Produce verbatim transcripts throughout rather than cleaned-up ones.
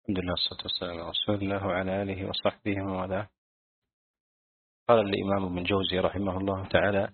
الحمد لله والصلاة والسلام على رسول الله وعلى آله وصحبه ومن والاه. قال الإمام ابن جوزي رحمه الله تعالى: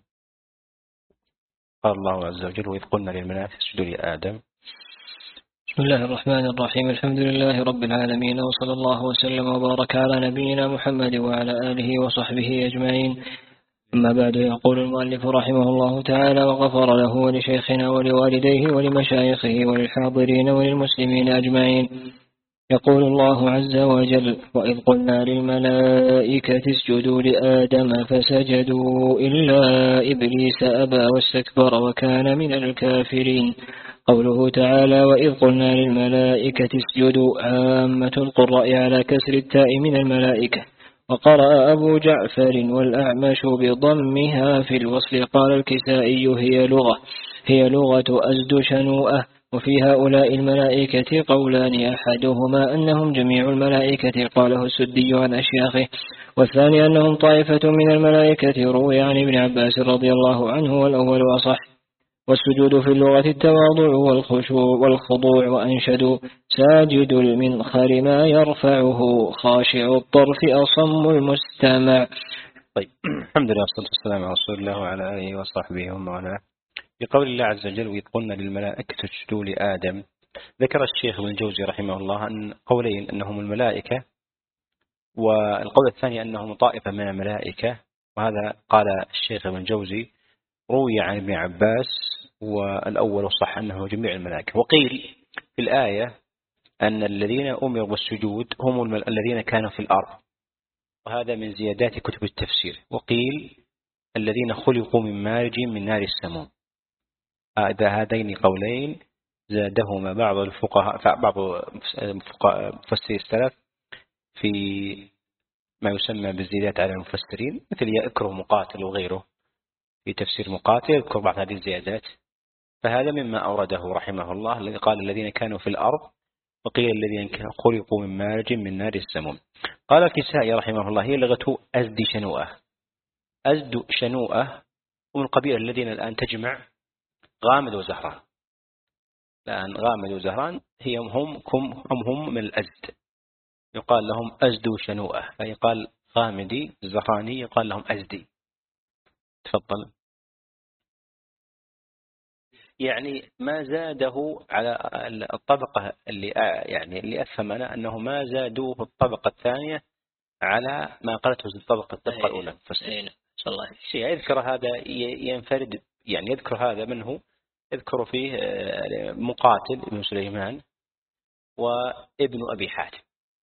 قال الله عز وجل: وإذ قلنا للملائكة اسجدوا لآدم. بسم الله الرحمن الرحيم. الحمد لله رب العالمين، وصلى الله وسلم وبارك على نبينا محمد وعلى آله وصحبه أجمعين. أما بعد، يقول المؤلف رحمه الله تعالى: وغفر له ولشيخنا ولوالديه ولمشايخه وللحاضرين وللمسلمين أجمعين. يقول الله عز وجل: وإذ قلنا للملائكة اسجدوا لآدم فسجدوا إلا إبليس أبى واستكبر وكان من الكافرين. قوله تعالى: وإذ قلنا للملائكة اسجدوا، عامة القراء على كسر التاء من الملائكة، وقرأ أبو جعفر والأعمش بضمها في الوصل. قال الكسائي: هي لغة هي لغة أزد شنوءة. وفي هؤلاء الملائكة قولان: أحدهما أنهم جميع الملائكة، قاله السدي عن أشياخه، والثاني أنهم طائفة من الملائكة، روي عن ابن عباس رضي الله عنه، والأول أصح. والسجود في اللغة التواضع والخشوع والخضوع، وأنشد: ساجد المنخر ما يرفعه، خاشع الطرف أصم المستمع. طيب، الحمد لله والصلاة والسلام على رسول الله وعلى آله وصحبه ومن والاه. بقول الله عز وجل: وإذ قلنا للملائكة اسجدوا لآدم، ذكر الشيخ ابن الجوزي رحمه الله أن قولين: أنهم الملائكة، والقول الثاني أنهم طائفة من الملائكة. وهذا قال الشيخ ابن الجوزي روي عن ابن عباس، والأول صح أنه جميع الملائكة. وقيل في الآية أن الذين أمروا بالسجود هم الذين كانوا في الأرض، وهذا من زيادات كتب التفسير. وقيل الذين خلقوا من مارج من نار السموم. هذا هذين قولين زادهما بعض الفقهاء بعض مفسري السلف في ما يسمى بالزيادات على المفسرين، مثل يذكر مقاتل وغيره في تفسير مقاتل يذكر بعض هذه الزيادات. فهذا مما أورده رحمه الله، الذي قال الذين كانوا في الأرض، وقيل الذين خلقوا من مارج من نار السموم. قال الكسائي رحمه الله: هي لغة أزد شنوءة. أزد شنوءة هم القبيلة الذين الآن تجمع غامد وزهران. الآن غامد وزهران هي هم هم هم من الأزد، يقال لهم أزد شنوءة. فيقال غامدي زهراني يقال لهم أزدي. تفضل. يعني ما زاده على الطبقة اللي يعني اللي أفهم أنا أنه ما زادوه الطبقة الثانية على ما قالته الطبقة الطبقة الأولى. الله شيء يذكر هذا ينفرد، يعني يذكر هذا منه، يذكر فيه مقاتل ابن سليمان وابن أبي حاتم.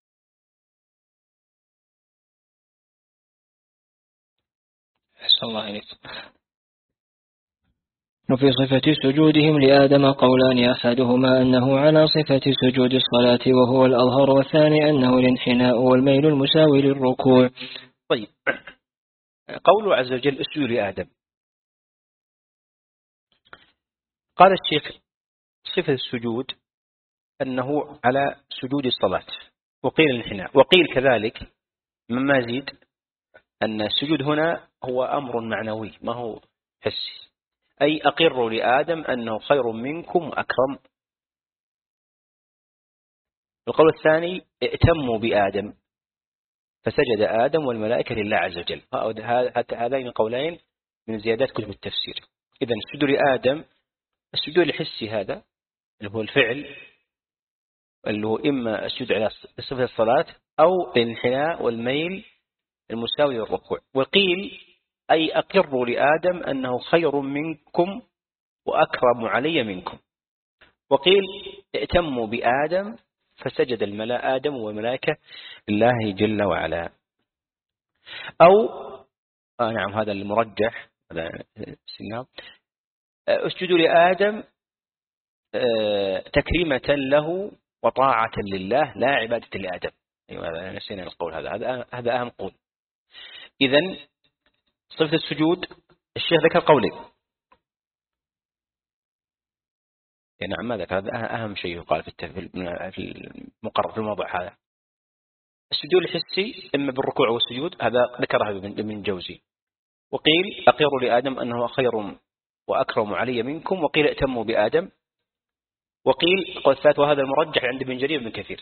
أحسن الله إليك. وفي صفة سجودهم لآدم قولان: أحدهما أنه على صفة سجود الصلاة وهو الأظهر، والثاني أنه الانحناء والميل المساوي للركوع. طيب، قوله عز وجل: اسجدوا لآدم. قال الشيخ: صفة السجود أنه على سجود الصلاة، وقيل الانحناء، وقيل كذلك مما زيد أن السجود هنا هو أمر معنوي ما هو حسي، أي أقروا لآدم أنه خير منكم وأكرم. القول الثاني: ائتموا بآدم فسجد آدم والملائكة لله عز وجل. هذين قولين من زيادات كتب التفسير. إذن السجود لآدم السجود الحسي هذا اللي هو الفعل، اللي هو إما السجود على صفة الصلاة أو الانحناء والميل المساوي للركوع. وقيل أي أقروا لآدم أنه خير منكم وأكرم علي منكم. وقيل ائتموا بآدم فسجد الملائكة آدم والملائكة الله جل وعلا. أو آه نعم هذا المرجح، هذا سنة اسجدوا لآدم تكريمة له وطاعة لله لا عبادة لآدم. أيوة نسينا القول هذا هذا هذا أهم قول. إذن صفة السجود الشيخ ذكر قولين. نعم ما ذكر، هذا أهم شيء يقال في المقرر في الموضوع هذا. السجود الحسي إما بالركوع والسجود، هذا ذكره ابن جوزي. وقيل أقروا لآدم أنه خير وأكرم علي منكم، وقيل ائتموا بآدم. وقيل قول الثالث وهذا المرجح عند ابن جرير بن كثير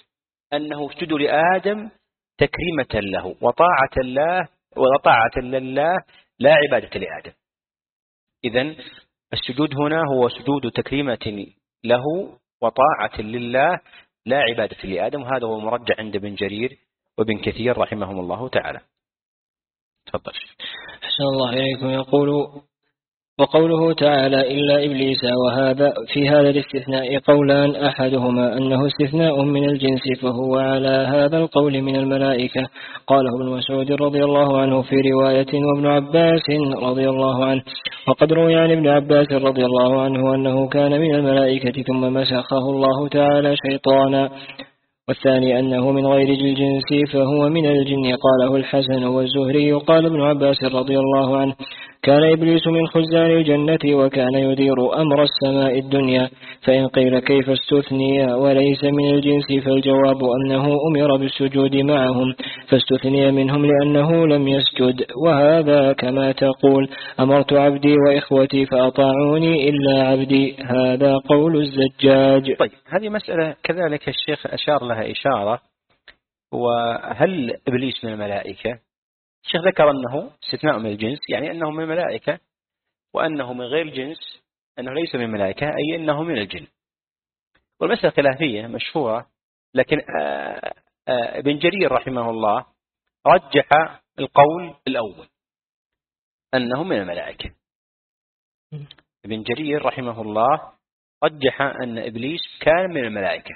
أنه اسجدوا لآدم تكريمة له وطاعة الله وطاعة لله لا عبادة لآدم. إذن السجود هنا هو سجود تكريمة له وطاعة لله لا عبادة لآدم، وهذا هو مرجع عند ابن جرير وابن كثير رحمهم الله تعالى. تفضل. أحسن الله إليكم. يقول وقوله تعالى إلا إبليس، وهذا في هذا الاستثناء قولان، أحدهما أنه استثناء من الجنس فهو على هذا القول من الملائكة، قاله ابن مسعود رضي الله عنه في رواية، وابن عباس رضي الله عنه. وقد روي عن ابن عباس رضي الله عنه أنه كان من الملائكة ثم مسخه الله تعالى شيطانا. والثاني أنه من غير الجنس فهو من الجن، قاله الحسن والزهري. قال ابن عباس رضي الله عنه كان إبليس من خزان الجنة وكان يدير أمر السماء الدنيا. فإن قيل كيف استثني وليس من الجنس، فالجواب أنه أمر بالسجود معهم فاستثني منهم لأنه لم يسجد، وهذا كما تقول أمرت عبدي وإخوتي فأطاعوني إلا عبدي، هذا قول الزجاج. طيب، هذه مسألة كذلك الشيخ أشار لها إشارة، وهل إبليس من الملائكة؟ الشيخ ذكر أنه استثناء من الجنس، يعني أنه من الملائكة، وأنه من غير الجنس أنه ليس من الملائكة، أي أنه من الجن. والمسألة خلافية مشهورة، لكن ابن جرير رحمه الله رجح القول الأول أنه من الملائكة. ابن جرير رحمه الله رجح أن إبليس كان من الملائكة،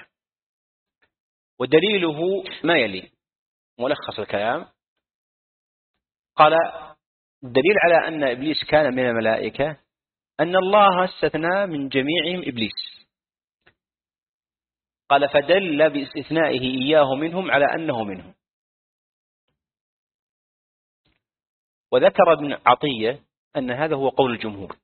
ودليله ما يلي ملخص الكلام. قال الدليل على أن إبليس كان من الملائكة أن الله استثنى من جميعهم إبليس، قال فدل باستثنائه إياه منهم على أنه منهم. وذكر ابن عطية أن هذا هو قول الجمهور.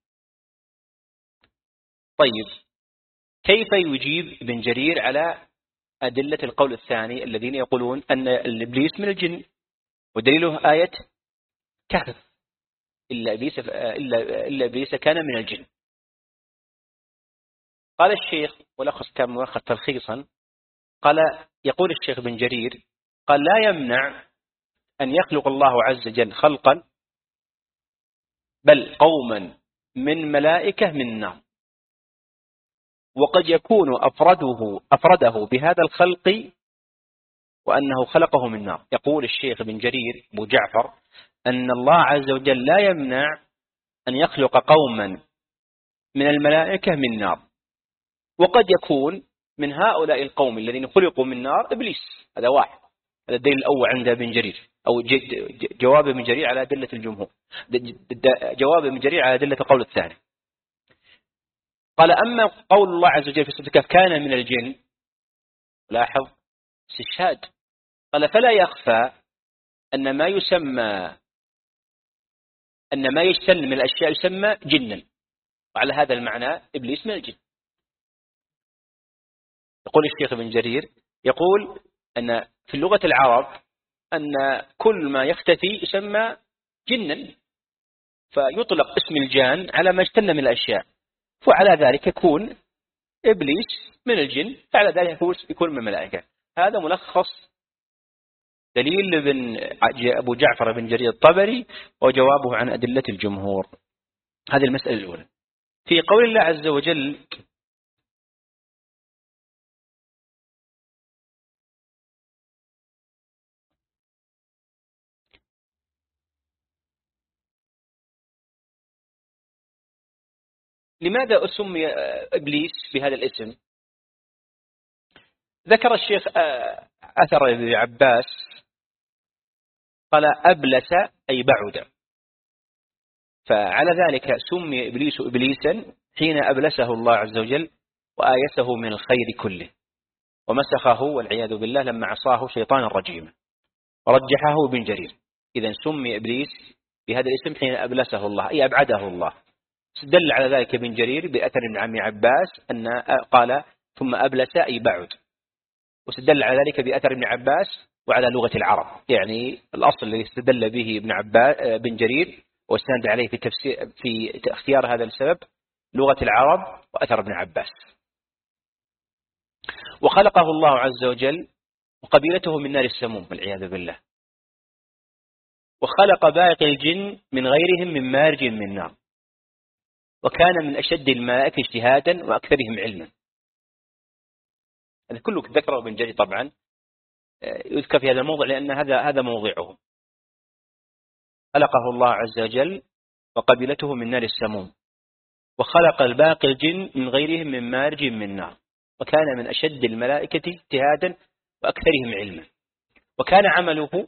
طيب، كيف يجيب ابن جرير على أدلة القول الثاني الذين يقولون أن الإبليس من الجن، ودليله آية كهف إلا إبليس, إلا, إلا إبليس كان من الجن؟ قال الشيخ، ولخص كان ملخص تلخيصا، قال يقول الشيخ بن جرير قال لا يمنع أن يخلق الله عز وجل خلقا، بل قوما من ملائكة من نار، وقد يكون أفرده, أفرده بهذا الخلق وأنه خلقه من نار. يقول الشيخ بن جرير أبو جعفر أن الله عز وجل لا يمنع أن يخلق قوما من الملائكة من نار، وقد يكون من هؤلاء القوم الذين خلقوا من نار إبليس. هذا واحد، هذا الدليل الأول عند ابن جرير، أو جواب ابن جرير على أدلة الجمهور، جواب ابن جرير على أدلة القول الثاني. قال أما قول الله عز وجل في سورة الكهف كان من الجن، لاحظ استشهاد، قال فلا يخفى أن ما يسمى أن ما يجتن من الأشياء يسمى جنا، وعلى هذا المعنى إبليس من الجن. يقول الشيخ بن جرير يقول أن في اللغة العرب أن كل ما يختفي يسمى جنا، فيطلق اسم الجان على ما اجتن من الأشياء، وعلى ذلك يكون إبليس من الجن، فعلى ذلك يكون من الملائكة. هذا ملخص دليل ابن أبو جعفر بن جرير الطبري وجوابه عن أدلة الجمهور. هذه المسألة الأولى. في قول الله عز وجل لماذا أسمي إبليس بهذا الاسم؟ ذكر الشيخ أثر ابن عباس قال أبلس أي بعد، فعلى ذلك سمي إبليس إبليسا حين أبلسه الله عز وجل وآيسه من الخير كله، ومسخه والعياذ بالله لما عصاه شيطان الرجيم، ورجحه ابن جرير. إذن سمي إبليس بهذا الاسم حين أبلسه الله، أي أبعده الله. دل على ذلك ابن جرير بأثر ابن عم عباس أن قال ثم أبلس أي بعد، واستدل على ذلك بأثر ابن عباس وعلى لغة العرب، يعني الأصل الذي استدل به ابن عباس بن جرير واستند عليه في تفسير في اختيار هذا السبب لغة العرب وأثر ابن عباس. وخلقه الله عز وجل وقبيلته من نار السموم والعياذ بالله. وخلق باقي الجن من غيرهم من مارج من نار، وكان من أشد الملائكة اجتهادا وأكثرهم علما. هذا كله ذكره ابن جرير طبعا، يذكر في هذا الموضع لأن هذا هذا موضعه. خلقه الله عز وجل وقبيلته من نار السموم، وخلق الباقي الجن من غيرهم من مارج من نار، وكان من أشد الملائكة اجتهادا وأكثرهم علما. وكان عمله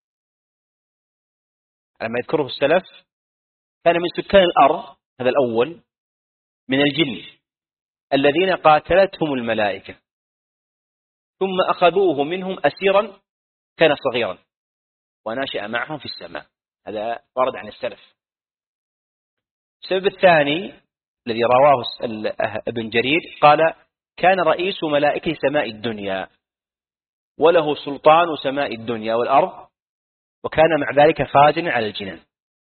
لما يذكره السلف كان من سكان الأرض، هذا الأول، من الجن الذين قاتلتهم الملائكة ثم أخذوه منهم أسيرا كان صغيرا وناشئ معهم في السماء. هذا ورد عن السلف. السبب الثاني الذي رواه ابن جرير قال: كان رئيس ملائكة سماء الدنيا وله سلطان سماء الدنيا والأرض، وكان مع ذلك خازنا على الجنان.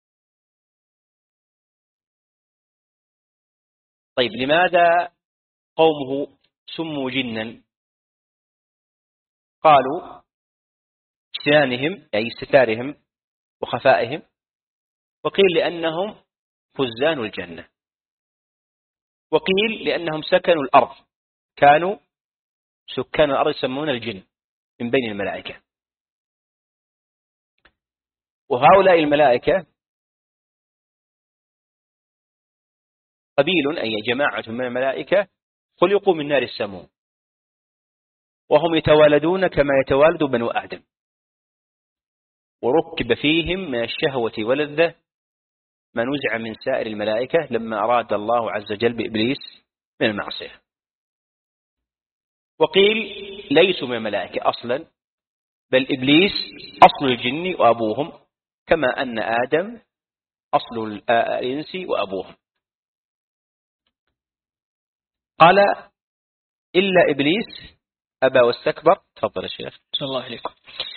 طيب لماذا قومه سموا جنا؟ قالوا اجتنانهم أي ستارهم وخفائهم، وقيل لأنهم خزان الجنة، وقيل لأنهم سكنوا الأرض، كانوا سكان الأرض يسمون الجن من بين الملائكة. وهؤلاء الملائكة قبيل أي جماعة من الملائكة خلقوا من نار السموم، وهم يتوالدون كما يتوالد بنو آدم، وركب فيهم من الشهوة واللذة ما نزع من سائر الملائكة لما أراد الله عز وجل بإبليس من المعصية. وقيل ليسوا من الملائكة أصلا، بل إبليس أصل الجن وأبوهم، كما أن آدم أصل الإنس وأبوهم. قال: إلا إبليس أبى واستكبر. تفضل يا شيخ. صلى الله عليكم.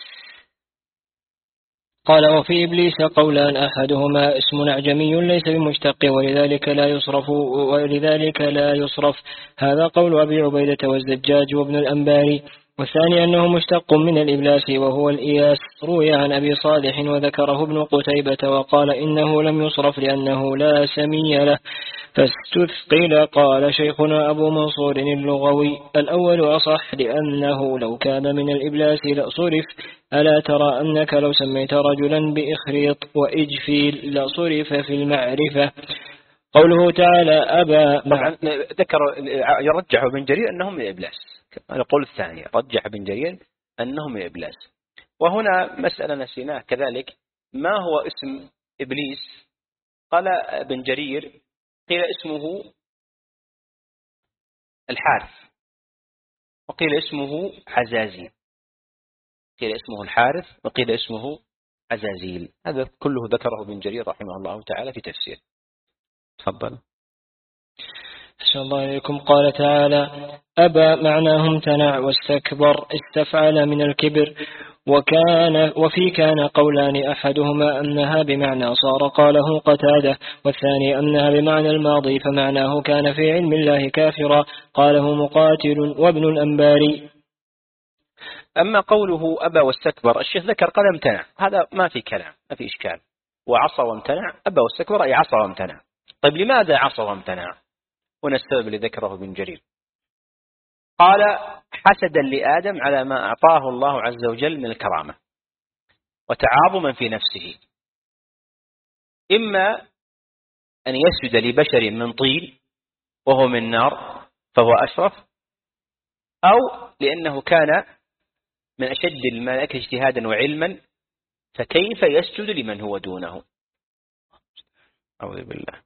قال: وفي إبليس قولان، أحدهما اسم أعجمي ليس بمشتق ولذلك لا يصرف ولذلك لا يصرف هذا قول أبي عبيدة والزجاج وابن الأنباري. والثاني أنه مشتق من الإبلاس وهو الإياس، روي عن أبي صالح وذكره ابن قتيبة وقال إنه لم يصرف لأنه لا سمي له فاستثقل. قال شيخنا أبو منصور اللغوي: الأول أصح لأنه لو كان من الإبلاس لصرف. ألا ترى أنك لو سميت رجلا بإخريط وإجفيل لصرف في المعرفة. قوله تعالى أبى طبعا ذكر يرجح ابن جرير أنهم من الإبلاس، القول الثاني رجح ابن جرير أنهم من الإبلاس. وهنا مسألة نسيناه كذلك، ما هو اسم إبليس؟ قال ابن جرير: قيل اسمه الحارث، وقيل اسمه عزازيل. قيل اسمه الحارث وقيل اسمه عزازيل. هذا كله ذكره ابن جرير رحمه الله تعالى في تفسير. تفضل. أحسن الله إليكم. قال تعالى: أبى معناه امتنع، واستكبر استفعل من الكبر. وكان وفي كان قولان، أحدهما أنها بمعنى صار قاله قتادة، والثاني أنها بمعنى الماضي فمعناه كان في علم الله كافرا قاله مقاتل وابن الأنباري. أما قوله أبى واستكبر، الشيخ ذكر قال امتنع، هذا ما في كلام، ما في إشكال. وعصى وامتنع، أبى واستكبر أي عصى وامتنع. طيب لماذا عصى وامتنع؟ هنا السبب اللي ذكره ابن جرير. قال: حسدا لآدم على ما أعطاه الله عز وجل من الكرامة، وتعاظما في نفسه، إما أن يسجد لبشر من طين وهو من نار فهو أشرف، أو لأنه كان من أشد الملائكة اجتهادا وعلما فكيف يسجد لمن هو دونه؟ أعوذ بالله.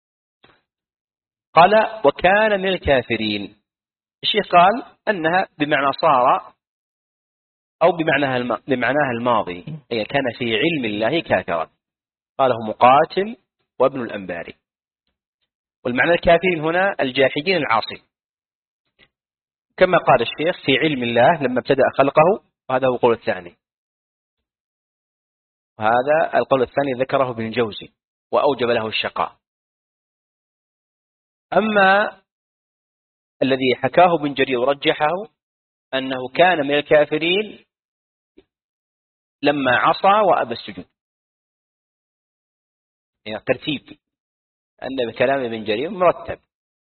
قال: وكان من الكافرين. الشيخ قال أنها بمعنى صار أو بمعناها الم... بمعناها الماضي، أي كان في علم الله كافرا. قاله مقاتل وابن الأنباري. والمعنى الكافرين هنا الجاحدين العاصين، كما قال الشيخ في علم الله لما ابتدأ خلقه، وهذا هو القول الثاني. وهذا القول الثاني ذكره ابن الجوزي وأوجب له الشقاء. أما الذي حكاه ابن جرير ورجحه أنه كان من الكافرين لما عصى وأبى السجود. يعني ترتيب أن بكلام ابن جرير مرتب.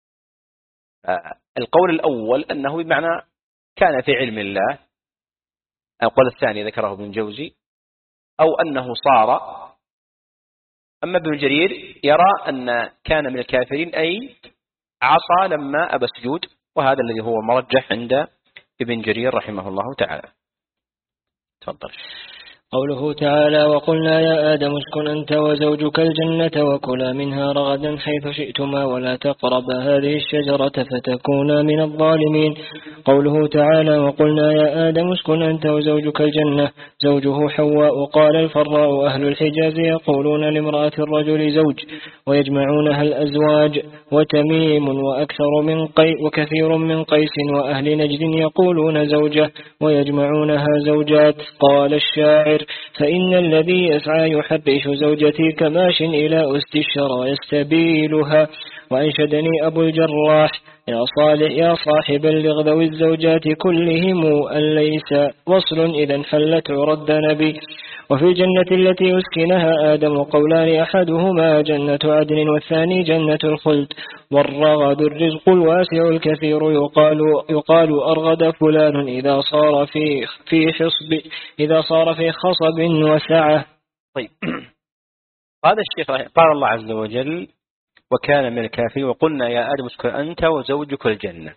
القول الأول أنه بمعنى كان في علم الله، القول الثاني ذكره ابن جوزي، أو أنه صار. أما ابن جرير يرى أن كان من الكافرين أي عصى لما أبى السجود، وهذا الذي هو مرجح عند ابن جرير رحمه الله تعالى. تفضل. قوله تعالى: وقلنا يا آدم اسكن أنت وزوجك الجنة وكلا منها رغدا حيث شئتما ولا تقربا هذه الشجرة فتكونا من الظالمين. قوله تعالى: وقلنا يا آدم اسكن أنت وزوجك الجنة، زوجه حواء. قال الفراء أهل الحجاز يقولون لامرأة الرجل زوج ويجمعونها الأزواج، وتميم وأكثر من قي وكثير من قيس وأهل نجد يقولون زوجة ويجمعونها زوجات. قال الشاعر: فإن الذي يسعى يحرش زوجتي كماش إلى أست الشرى يستبيلها. وأنشدني أبو الجراح: يا صالح يا صاحب اللغذو الزوجات كلهم أن ليس وصل إذا انحلت عرد نبي. وفي الجنة التي أسكنها آدم قولان، أحدهما جنة عدن والثاني جنة الخلد. والرغد الرزق الواسع الكثير، يقال يقال أرغد فلان إذا صار في في حصب إذا صار في خصب وسعة. طيب، هذا الشيخ قال الله عز وجل: وكان من الكافرين وقلنا يا آدم اسكن أنت وزوجك الجنة.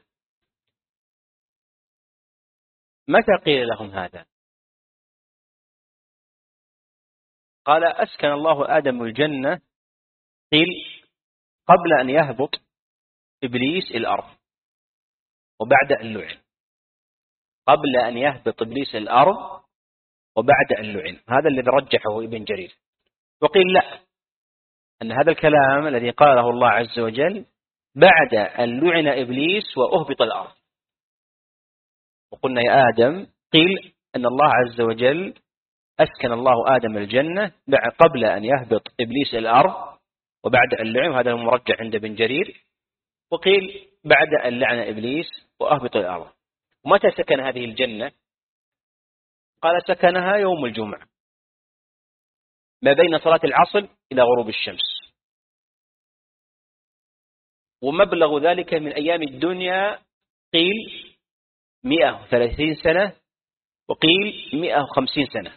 متى قيل لهم هذا؟ قال: أسكن الله آدم الجنة، قيل قبل أن يهبط إبليس الأرض وبعد أن لعن. قبل أن يهبط إبليس الأرض وبعد أن لعن، هذا الذي رجحه ابن جرير. وقيل لا، أن هذا الكلام الذي قاله الله عز وجل بعد أن لعن إبليس وأهبط الأرض. وقلنا يا آدم، قيل أن الله عز وجل أسكن الله آدم الجنة قبل أن يهبط إبليس الأرض وبعد أن لعن، وهذا المرجح عند ابن جرير. وقيل بعد أن لعن إبليس وأهبط الأرض. ومتى سكن هذه الجنة؟ قال: سكنها يوم الجمعة ما بين صلاة العصر إلى غروب الشمس، ومبلغ ذلك من أيام الدنيا قيل مئة وثلاثين سنة وقيل مئة وخمسين سنة.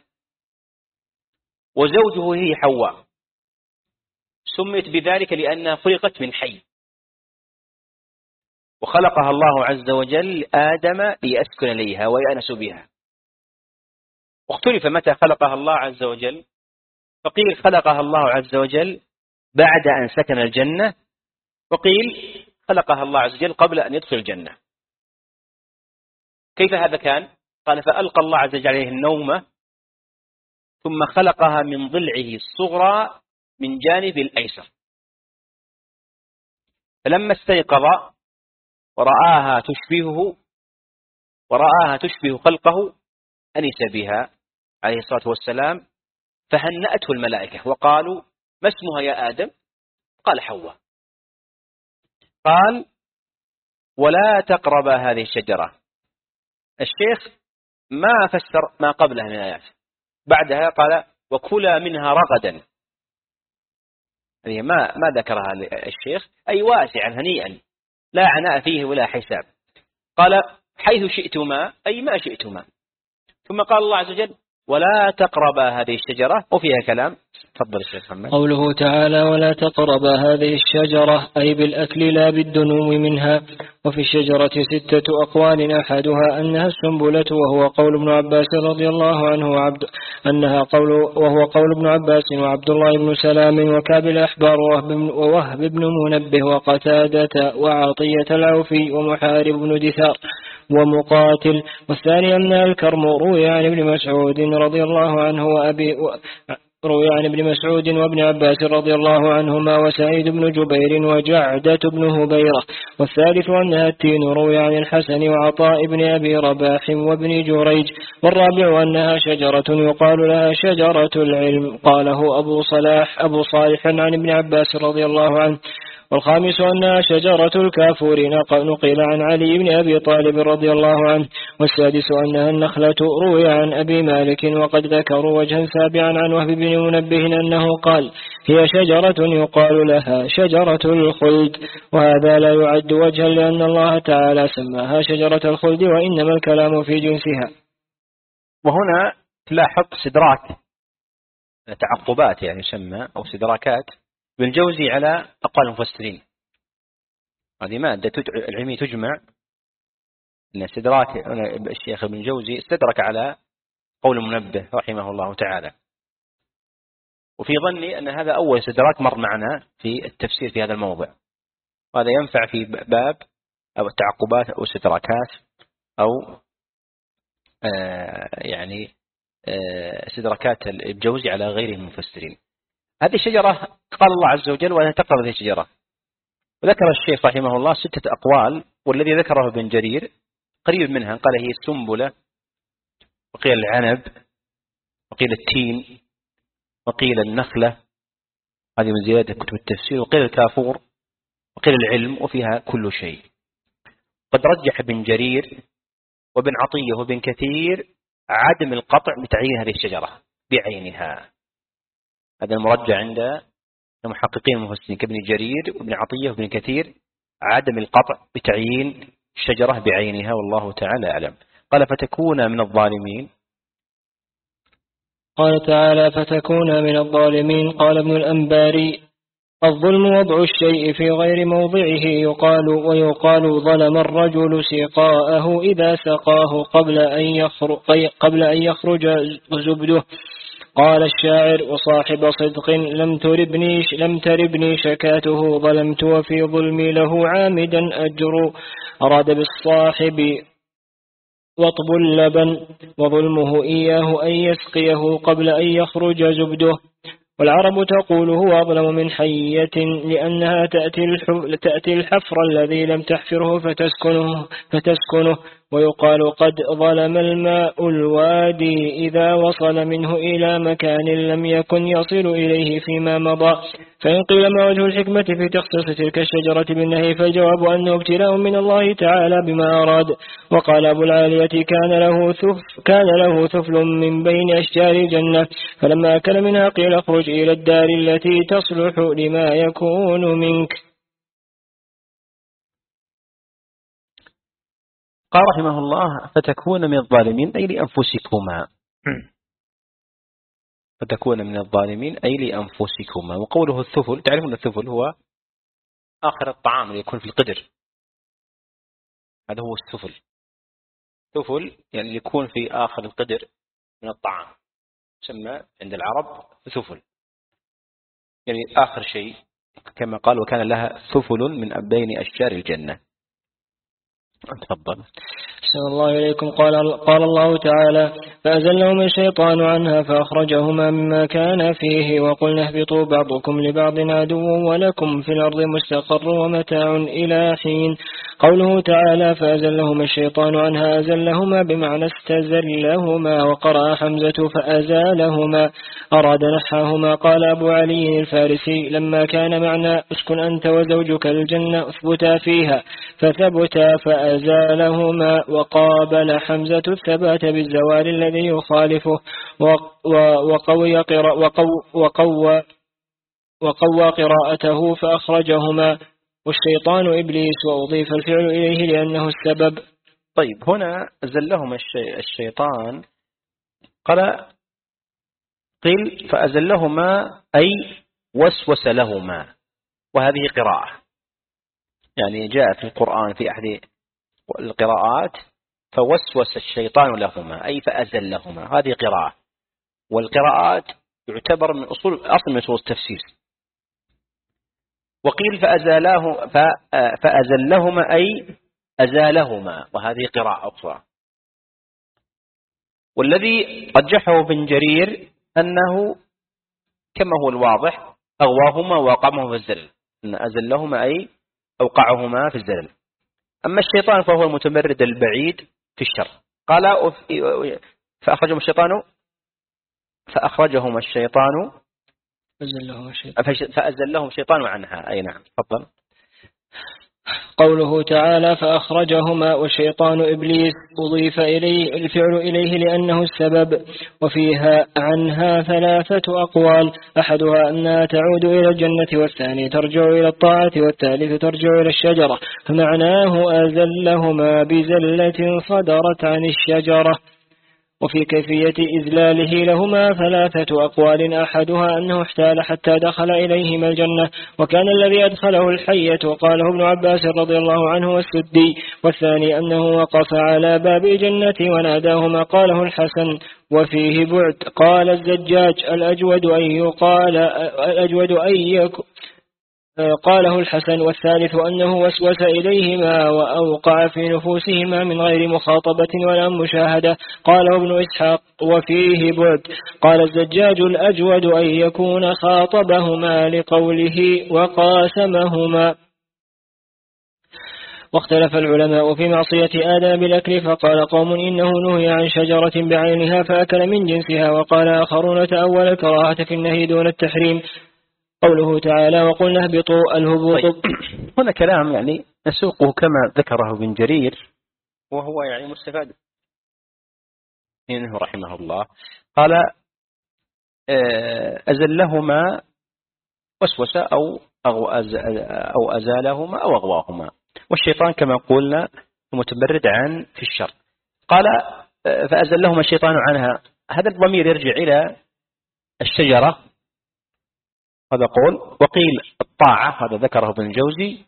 وزوجه هي حواء، سميت بذلك لأنها خلقت من حي، وخلقها الله عز وجل آدم ليسكن إليها ويأنس بها. واختلف متى خلقها الله عز وجل، فقيل خلقها الله عز وجل بعد أن سكن الجنة، وقيل خلقها الله عز وجل قبل أن يدخل الجنة. كيف هذا كان؟ قال: فألقى الله عز وجل عليه النوم ثم خلقها من ضلعه الصغرى من جانب الأيسر، فلما استيقظ ورآها تشبهه ورآها تشبه خلقه أنس بها عليه الصلاة والسلام، فهنأته الملائكة وقالوا: ما اسمها يا آدم؟ قال: حواء. قال: ولا تقرب هذه الشجرة. الشيخ ما فسر ما قبلها من آيات، بعدها قال: وكلا منها رغدا. يعني ما ما ذكرها الشيخ، أي واسعا هنيئا لا عناء فيه ولا حساب. قال: حيث شئتما، أي ما شئتما. ثم قال الله عز وجل: ولا تقربا هذه الشجرة، وفيها كلام. تفضل الشيخ محمد. قوله تعالى: ولا تقربا هذه الشجرة، أي بالأكل لا بالدنو منها. وفي الشجرة ستة أقوال، أحدها أنها السنبلة، وهو قول ابن عباس رضي الله عنه وعبد أنها قول وهو قول ابن عباس وعبد الله بن سلام وكعب الأحبار ووهب بن منبه وقتادة وعطية العوفي ومحارب بن دثار ومقاتل. والثاني أنها الكرم، روي عن ابن مسعود رضي الله عنه وأبي و... روي عن ابن مسعود وابن عباس رضي الله عنهما وسعيد بن جبير وجعدة بن هبيرة. والثالث أنها التين، روي عن الحسن وعطاء بن أبي رباح وابن جريج. والرابع أنها شجرة يقال لها شجرة العلم، قاله أبو صلاح أبو صالح عن ابن عباس رضي الله عنه. والخامس أنها شجرة الكافور نقل عن علي بن أبي طالب رضي الله عنه. والسادس أنها النخلة روي عن أبي مالك وقد ذكروا وجها سابعا عن وهب بن منبه أنه قال هي شجرة يقال لها شجرة الخلد، وهذا لا يعد وجها لأن الله تعالى سماها شجرة الخلد وإنما الكلام في جنسها. وهنا تلاحظ استدراك تعقبات يعني يسمى أو استدراكات ابن الجوزي على أقوال المفسرين. هذه مادة العلمية تجمع أن استدراك الشيخ ابن الجوزي استدرك على قول المنبه رحمه الله تعالى، وفي ظني أن هذا أول استدراك مر معنا في التفسير في هذا الموضع، وهذا ينفع في باب أو التعقبات أو استدراكات أو آه يعني آه استدراكات الجوزي على غيره من المفسرين. هذه الشجرة قال الله عز وجل وأنا تقرأ هذه الشجرة، وذكر الشيخ رحمه الله ستة أقوال، والذي ذكره ابن جرير قريب منها، قال هي السنبلة، وقيل العنب، وقيل التين، وقيل النخلة، هذه من زيادة كتب التفسير، وقيل الكافور، وقيل العلم، وفيها كل شيء. قد رجح ابن جرير وابن عطية وابن كثير عدم القطع بتعيين هذه الشجرة بعينها. هذا المرجع عند المحققين المفسرين كابن جرير وابن عطية وابن كثير، عدم القطع بتعيين الشجرة بعينها، والله تعالى أعلم. قال فتكون من الظالمين. قال تعالى فتكون من الظالمين. قال ابن الأنباري الظلم وضع الشيء في غير موضعه، يقال ويقال ظلم الرجل سقاءه إذا سقاه قبل أن يخرج, قبل أن يخرج زبده. قال الشاعر وصاحب صدق لم تربني, لم تربني شكاته، ظلمت وفي ظلمي له عامدا أجر. أراد بالصاحب وطب اللبن وظلمه إياه أن يسقيه قبل أن يخرج زبده. والعرب تقول هو أظلم من حية لأنها تأتي الحفر الذي لم تحفره فتسكنه, فتسكنه ويقال قد ظلم الماء الوادي إذا وصل منه إلى مكان لم يكن يصل إليه فيما مضى. فإن قيل ما وجه الحكمة في تخصيص تلك الشجرة بالنهي، فالجواب أنه ابتلاء من الله تعالى بما أراد. وقال أبو العالية كان له ثف كان له ثفل من بين أشجار الجنة، فلما أكل منها قيل اخرج إلى الدار التي تصلح لما يكون منك. قال رحمه الله فتكون من الظالمين أي لأنفسكما، فتكون من الظالمين أي لأنفسكما. وقوله الثفل، تعرفون الثفل هو آخر الطعام اللي يكون في القدر، هذا هو الثفل. ثفل يعني يكون في آخر القدر من الطعام، يسمى عند العرب ثفل، يعني آخر شيء، كما قال وكان لها ثفل من بين أشجار الجنة. تفضل. أحسن الله إليكم. قال, قال الله تعالى فأزلهما الشيطان عنها فأخرجهما مما كان فيه وقلنا اهبطوا بعضكم لبعض عدو ولكم في الأرض مستقر ومتاع إلى حين. قوله تعالى فأزلهما الشيطان عنها، أزلهما بمعنى استزلهما، وقرأ حمزة فأزالهما أراد نحاهما. قال أبو علي الفارسي لما كان معنى اسكن أنت وزوجك الجنة اثبتا فيها فثبتا فأزالهما، وقابل حمزة الثبات بالزوال الذي يخالفه، وقوي, قراء وقو وقوى, وقوى قراءته فأخرجهما. والشيطان إبليس وأضيف الفعل إليه لأنه السبب. طيب هنا أزلهما الشيطان، قال قيل فأزلهما أي وسوس لهما، وهذه قراءة يعني جاء في القرآن في أحد القراءات فوسوس الشيطان لهما أي فأزلهما، هذه قراءة. والقراءات يعتبر من أصول أصل من أصول التفسير. وقيل فأزالاه فأزلهما أي أزالهما، وهذه قراءة أخرى. والذي رجحه ابن جرير أنه كما هو الواضح أغواهما ووقعهما في الزلل، أن أزلهما أي أوقعهما في الزلل. أما الشيطان فهو المتمرد البعيد في الشر. قال فأخرجهما الشيطان فأخرجهما الشيطان فأزلهم الشيطان فأزلهم الشيطان عنها. أي نعم، تفضل. قوله تعالى فأخرجهما، والشيطان إبليس أضيف إليه الفعل إليه لأنه السبب. وفيها عنها ثلاثة أقوال، أحدها أنها تعود إلى الجنة، والثاني ترجع إلى الطاعة، والثالث ترجع إلى الشجرة. فمعناه أزلهما بزلة صدرت عن الشجرة. وفي كيفية إذلاله لهما ثلاثة أقوال، أحدها أنه احتال حتى دخل إليهما الجنة، وكان الذي أدخله الحية، وقاله ابن عباس رضي الله عنه والسدي. والثاني أنه وقف على باب الجنة وناداهما، قاله الحسن. وفيه بعد، قال الزجاج الأجود أن يقال الأجود أن يكون قاله الحسن. والثالث أنه وسوس إليهما وأوقع في نفوسهما من غير مخاطبة ولا مشاهدة، قاله ابن إسحاق. وفيه بعد، قال الزجاج الأجود أن يكون خاطبهما لقوله وقاسمهما. واختلف العلماء في معصية آدم بالأكل، فقال قوم إنه نهي عن شجرة بعينها فأكل من جنسها، وقال آخرون تأول الكراهة في النهي دون التحريم. قوله تعالى وقلنا اهبطوا الهبوط. طيب. هنا كلام يعني نسوقه كما ذكره ابن جرير، وهو يعني مستفاد منه رحمه الله. قال أزلهما وسوس أو أو أزالهما أو أغواهما، والشيطان كما قلنا متبرد عن في الشر. قال فأزلهما الشيطان عنها، هذا الضمير يرجع إلى الشجرة، هذا قول. وقيل الطاعة، هذا ذكره ابن الجوزي.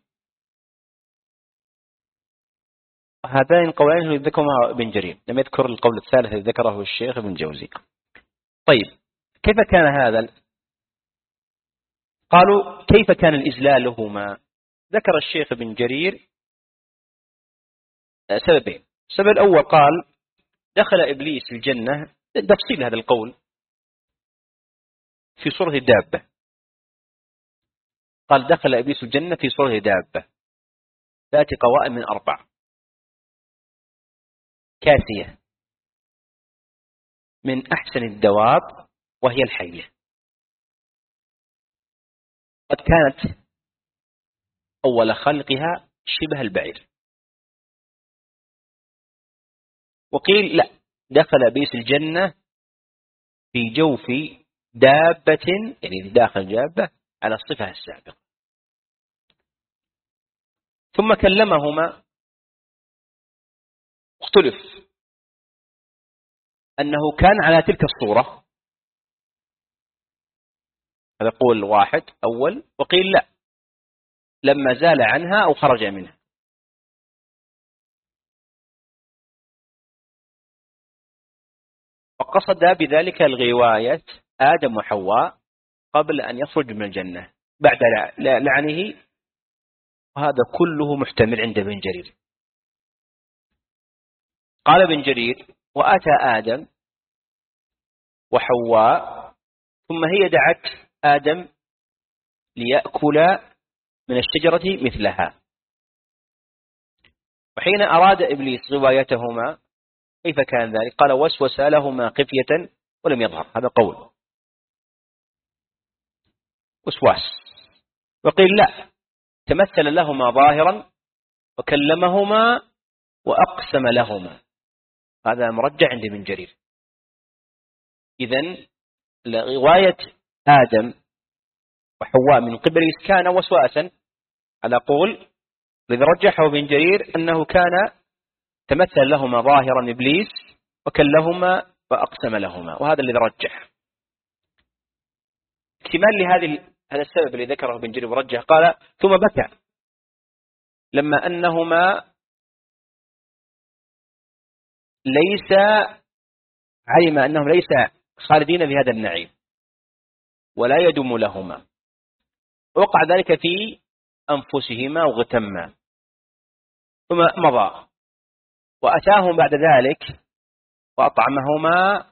هذين قولين ذكرهما ابن جرير، لم يذكر القول الثالث الذي ذكره الشيخ ابن الجوزي. طيب، كيف كان هذا؟ قالوا كيف كان الإزلال لهما؟ ذكر الشيخ ابن جرير سببين. السبب الأول قال دخل إبليس الجنة، تفصيل هذا القول، في صورة الدابة. قال دخل إبليس الجنة في صورة دابة ذات قوائم من أربع، كاسية من أحسن الدواب وهي الحية. قد كانت أول خلقها شبه البعير. وقيل لا، دخل إبليس الجنة في جوف دابة، يعني داخل دابة على الصفة السابقة. ثم كلمهما، اختلف أنه كان على تلك الصورة، هذا قول واحد أول. وقيل لا، لما زال عنها أو خرج منها. وقصد بذلك الغواية آدم وحواء قبل أن يخرج من الجنة بعد لعنه، وهذا كله محتمل عند ابن جرير. قال ابن جرير وأتى آدم وحواء، ثم هي دعت آدم ليأكل من الشجرة مثلها، وحين أراد إبليس غوايتهما كيف كان ذلك؟ قال وسوس لهما خفية ولم يظهر، هذا قول وسواس. وقيل لا، تمثل لهما ظاهرا وكلمهما وأقسم لهما، هذا مرجع عند ابن جرير. إذن غواية آدم وحواء من قبل كان وسواسا على قول الذي رجحه ابن جرير، أنه كان تمثل لهما ظاهرا إبليس وكلهما وأقسم لهما، وهذا الذي رجح. اكتمال لهذه هذا السبب الذي ذكره ابن جرير ورجح. قال ثم بكى لما أنهما ليس علم أنهم ليس خالدين في هذا النعيم ولا يدوم لهما، وقع ذلك في أنفسهما وغتما. ثم مضى وأتاهم بعد ذلك وأطعمهما،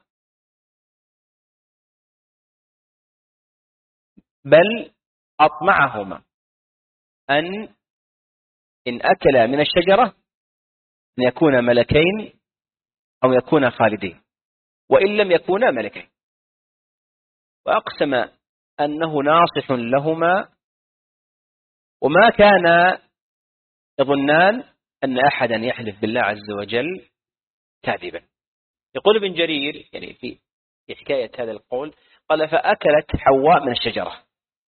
بل أطمعهما أن إن أكل من الشجرة أن يكون ملكين أو يكون خالدين، وإن لم يكونا ملكين. وأقسم أنه ناصح لهما، وما كان يظنان أن أحدا يحلف بالله عز وجل كاذبا. يقول ابن جرير يعني في في حكاية هذا القول، قال فأكلت حواء من الشجرة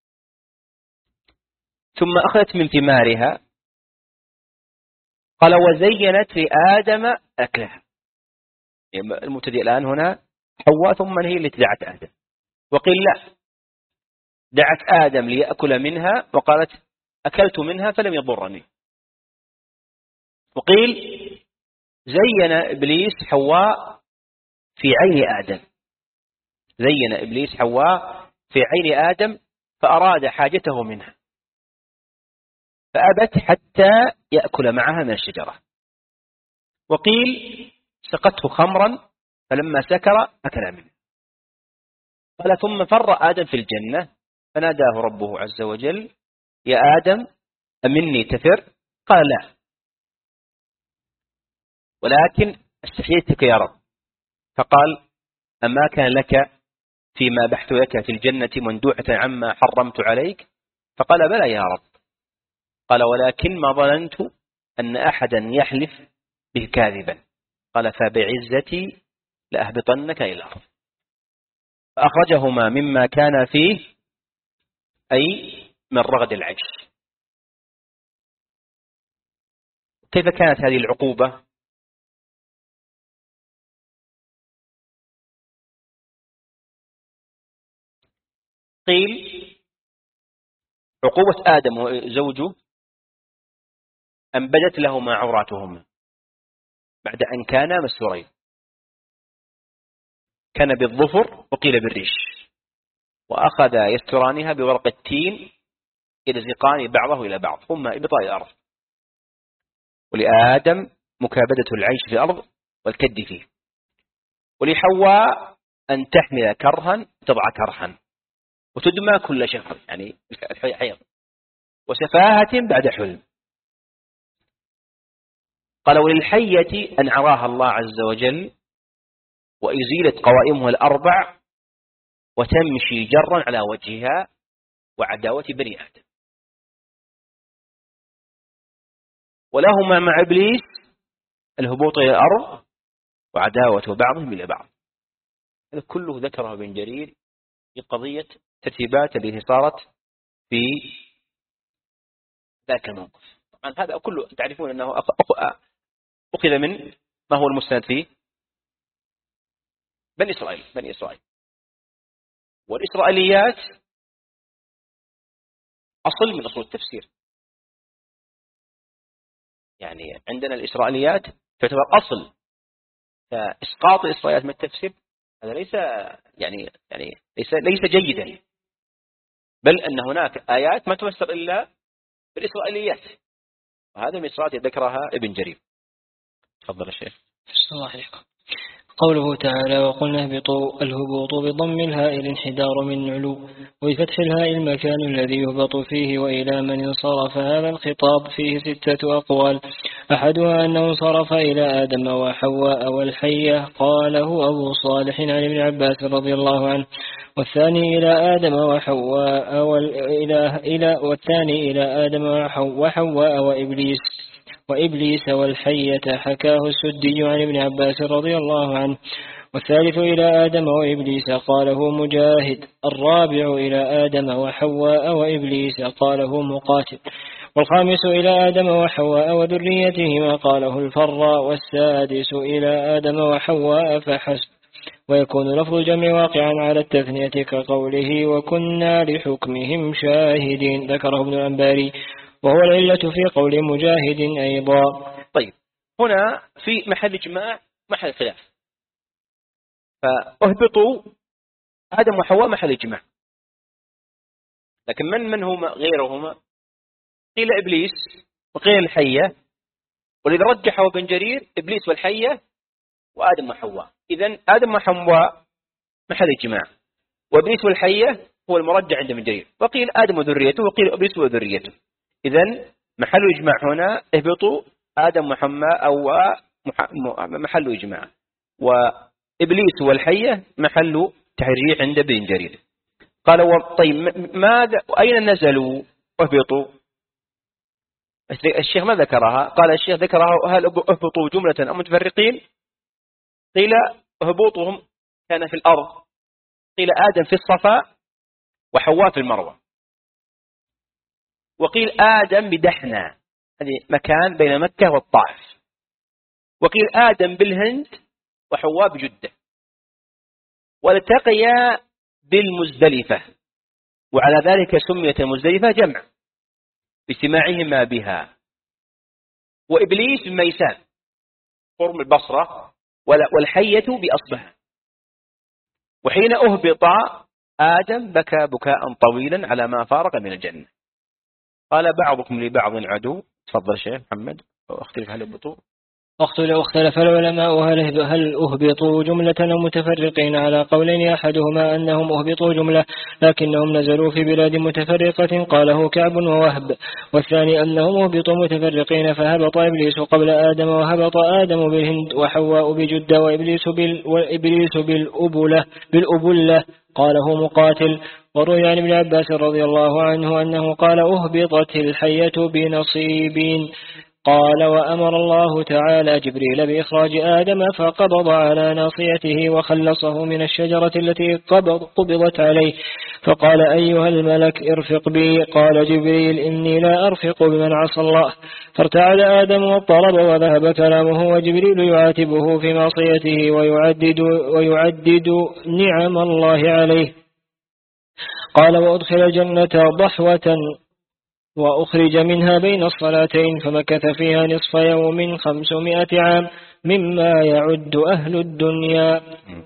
ثم أخذت من ثمارها، قال وزينت لآدم أكلها. يعني المبتدئ الآن هنا حواء ثم هي اللي دعت آدم، وقيل لا، دعت آدم ليأكل منها وقالت أكلت منها فلم يضرني. وقيل زين إبليس حواء في عين آدم، زين إبليس حواء في عين آدم فأراد حاجته منها فأبت حتى يأكل معها من الشجرة. وقيل سقته خمرا فلما سكر أكل منه. قال ثم فر آدم في الجنة فناداه ربه عز وجل يا آدم أمني تفر؟ قال لا، ولكن استحييتك يا رب. فقال أما كان لك فيما بحث لك في الجنة مندوحة عما حرمت عليك؟ فقال بلى يا رب. قال ولكن ما ظننت أن أحدا يحلف به كاذبا. قال فبعزتي لأهبطنك إلى الأرض. فأخرجهما مما كان فيه أي من رغد العيش. كيف كانت هذه العقوبة؟ قيل عقوبة آدم وزوجه أن بدت لهما عوراتهما بعد أن كانا مسورين، كان بالظفر وقيل بالريش، وأخذ يسترانها بورق التين يلزقان بعضه إلى بعض ثم إبطاء الأرض. ولآدم مكابدة العيش في الأرض والكد فيه، ولحواء أن تحمل كرها تضع كرها وتدمى كل شهر يعني حيض، وسفاهة بعد حلم. قال وللحية أن عراها الله عز وجل وإزيلت قوائمها الأربع وتمشي جرا على وجهها وعداوة بني آدم. ولهما مع إبليس الهبوط إلى الأرض وعداوة بعضهم إلى بعض. هذا كله ذكره ابن جرير في قضية ترتيبات التي صارت في ذاك الموقف. طبعا هذا كله تعرفون أنه أخذ من ما هو المستند فيه بني إسرائيل بني إسرائيل والإسرائيليات أصل من أصول التفسير. يعني عندنا الإسرائيليات تعتبر أصل، فإسقاط الإسرائيليات من التفسير هذا ليس يعني يعني ليس ليس جيدا، بل أن هناك آيات ما تفسر إلا بالإسرائيليات، وهذا من إسرائيليات ذكرها ابن جرير. تفضل الشيخ. صحيح. قوله تعالى وقلنا اهبطوا، الهبوط بضم الهاء الانحدار من علو، وبفتح الهاء المكان الذي يهبط فيه، وإلى من انصرف. هذا الخطاب فيه ستة أقوال، أحدها أنه انصرف إلى آدم وحواء والحية، قاله أبو صالح عن ابن عباس رضي الله عنه، والثاني إلى آدم وحواء والإله إلى والثاني إلى آدم وحواء وإبليس وإبليس والحية، حكاه السدي عن ابن عباس رضي الله عنه. والثالث إلى آدم وإبليس قاله مجاهد. الرابع إلى آدم وحواء وإبليس قاله مقاتل. والخامس إلى آدم وحواء وذريتهما قاله الفراء. والسادس إلى آدم وحواء فحسب. ويكون لفظ الجمع واقعا على التثنية كقوله وكنا لحكمهم شاهدين، ذكره ابن الأنباري، وهو العلة في قول مجاهد أيضا. طيب هنا في محل إجماع محل خلاف، فأهبطوا آدم وحواء محل إجماع، لكن من من هم غيرهما؟ قيل إبليس وقيل الحية، والذي رجحه ابن جرير إبليس والحية وآدم وحواء. إذن آدم وحواء محل إجماع، وإبليس والحية هو المرجح عند ابن جرير، وقيل آدم وذريته وقيل إبليس وذريته. إذن محل إجماع هنا اهبطوا آدم وحواء أو محل إجماع، وإبليس والحية محل تحريح عند ابن جرير. قال طيب ماذا أين نزلوا اهبطوا؟ الشيخ ما ذكرها. قال الشيخ ذكرها هل اهبطوا جملة أم متفرقين؟ قيل هبوطهم كان في الأرض، قيل آدم في الصفا وحواء في المروة، وقيل آدم بدحنا هذه مكان بين مكة والطائف، وقيل آدم بالهند وحواء بجدة، والتقيا بالمزدلفة، وعلى ذلك سميت المزدلفة جمع باجتماعهما بها. وإبليس بميسان قرب البصرة، والحية بأصبها. وحين أهبط آدم بكى بكاء طويلا على ما فارق من الجنة. قال بعضكم لبعض عدو. تفضل شيخ محمد. اختلف هل اهبطوا واختلف العلماء هل هل أهبطوا جملة أو متفرقين على قولين، أحدهما أنهم أهبطوا جملة لكنهم نزلوا في بلاد متفرقة قاله كعب ووهب، والثاني أنهم أهبطوا متفرقين فهبط إبليس قبل آدم وهبط آدم بالهند وحواء بجدة وإبليس, بال وإبليس بالأبلة, بالأبلة قاله مقاتل. وروي عن ابن عباس رضي الله عنه أنه قال أهبطت الحية بنصيب. قال وأمر الله تعالى جبريل بإخراج آدم فقبض على ناصيته وخلصه من الشجرة التي قبض قبضت عليه، فقال أيها الملك ارفق بي. قال جبريل إني لا أرفق بمن عصى الله، فارتعد آدم واضطرب وذهب كلامه، وجبريل يعاتبه في معصيته ويعدد, ويعدد نعم الله عليه. قال وأدخل الجنة ضحوة وأخرج منها بين الصلاتين، فمكث فيها نصف يوم خمسمائة عام مما يعد أهل الدنيا.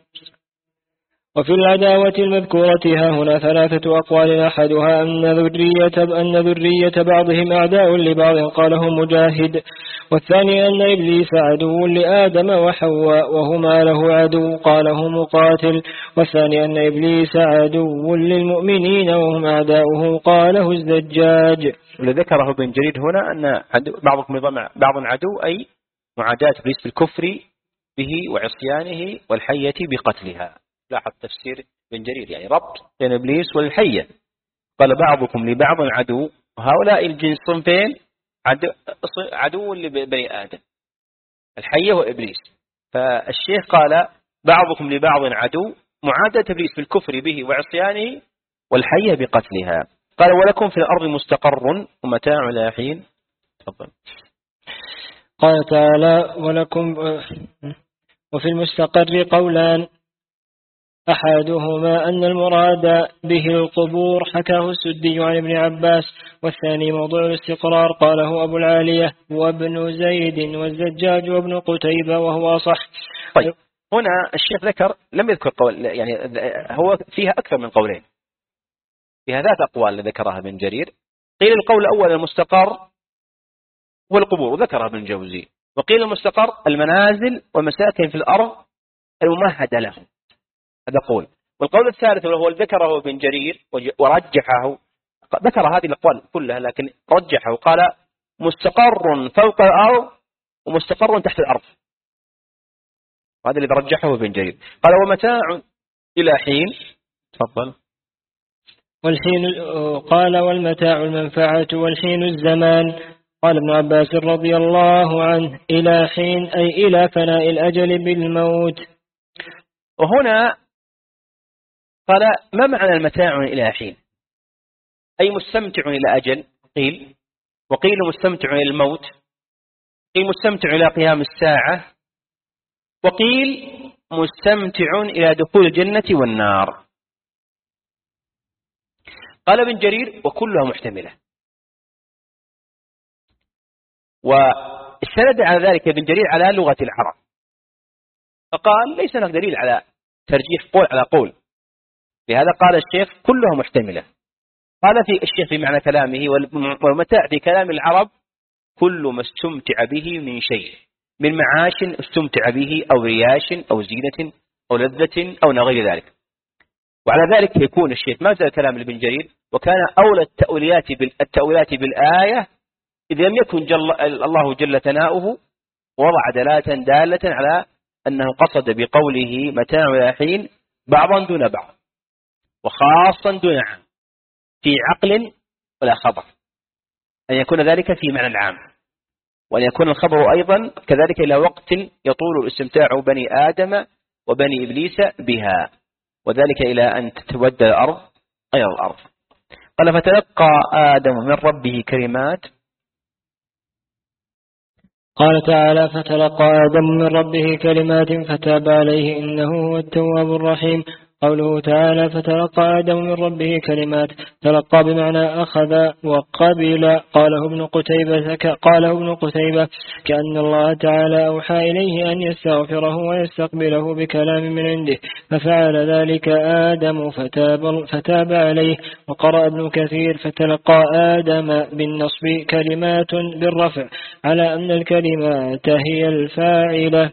وفي العداوة المذكورة ها هنا ثلاثة أقوال، أحدها أن ذرية, أن ذرية بعضهم أعداء لبعض قاله مجاهد، والثاني أن إبليس عدو لآدم وحواء وهما له عدو قاله مقاتل، والثاني أن إبليس عدو للمؤمنين وهم أعداؤه قاله الزجاج. ذكره ابن جرير هنا أن بعضكم بعض عدو أي معاداة إبليس بالكفر به وعصيانه، والحية بقتلها. لاحظ تفسير ابن جرير يعني ربط بين إبليس والحية. قال بعضكم لبعض عدو، هؤلاء الجنس صنفين عدو, عدو لبني آدم، الحية وإبليس. فالشيخ قال بعضكم لبعض عدو، معاداة إبليس بالكفر به وعصيانه، والحية بقتلها. قال ولكم في الأرض مستقر ومتاع إلى حين. تفضل. قال تعالى ولكم وفي المستقر قولان، أحدهما أن المراد به القبور حكاه السدي عن ابن عباس، والثاني موضوع الاستقرار قاله أبو العالية وابن زيد والزجاج وابن قتيبة وهو صح. طيب هنا الشيخ ذكر لم يذكر قول، يعني هو فيها أكثر من قولين، فيها ذات أقوال ذكرها ابن جرير. قيل القول الأول المستقر هو القبور وذكرها ابن الجوزي، وقيل المستقر المنازل ومساكن في الأرض الممهدة لهم، هذا قول. والقول الثالث وهو ذكره ابن جرير ورجحه، ذكر هذه الأقوال كلها لكن رجحه، قال مستقر فوق الأرض ومستقر تحت الأرض، هذا اللي رجحه ابن جرير. قال ومتاع إلى حين. تفضل. والحين قال والمتاع المنفعة والحين الزمان. قال ابن عباس رضي الله عنه إلى حين أي إلى فناء الأجل بالموت. وهنا قال ما معنى المتاع إلى حين؟ أي مستمتع إلى أجل قيل، وقيل مستمتع إلى الموت، قيل مستمتع إلى قيام الساعة، وقيل مستمتع إلى دخول الجنة والنار. قال ابن جرير وكلها محتملة، واستند على ذلك ابن جرير على لغة العرب، فقال ليس هناك دليل على ترجيح قول على قول، لهذا قال الشيخ كلها محتملة. قال في الشيخ في معنى كلامه والمتاع في كلام العرب كل ما استمتع به من شيء من معاش استمتع به أو رياش أو زينة أو لذة أو غير ذلك. وعلى ذلك يكون الشيخ ما زال كلام ابن جرير وكان أولى التأويلات التأويلات بالآية إذا لم يكن جل الله جل ثناؤه وضع دلالة دالة على أنه قصد بقوله متاع إلى حين بعضا دون بعض. وخاصا دون عام، في عقل ولا خبر، أن يكون ذلك في معنى العام، وأن يكون الخبر أيضا كذلك إلى وقت يطول استمتاع بني آدم وبني إبليس بها، وذلك إلى أن تتبدل الأرض غير الأرض. قال فتلقى آدم من ربه كلمات. قال تعالى فتلقى آدم من ربه كلمات فتاب عليه إنه هو التواب الرحيم. قوله تعالى فتلقى آدم من ربه كلمات، تلقى بمعنى أخذ وقبل. قاله ابن قتيبة قاله ابن قتيبة كأن الله تعالى أوحى إليه أن يستغفره ويستقبله بكلام من عنده، ففعل ذلك آدم فتاب, فتاب عليه. وقرأ ابن كثير فتلقى آدم بالنصب كلمات بالرفع، على أن الكلمات هي الفاعلة.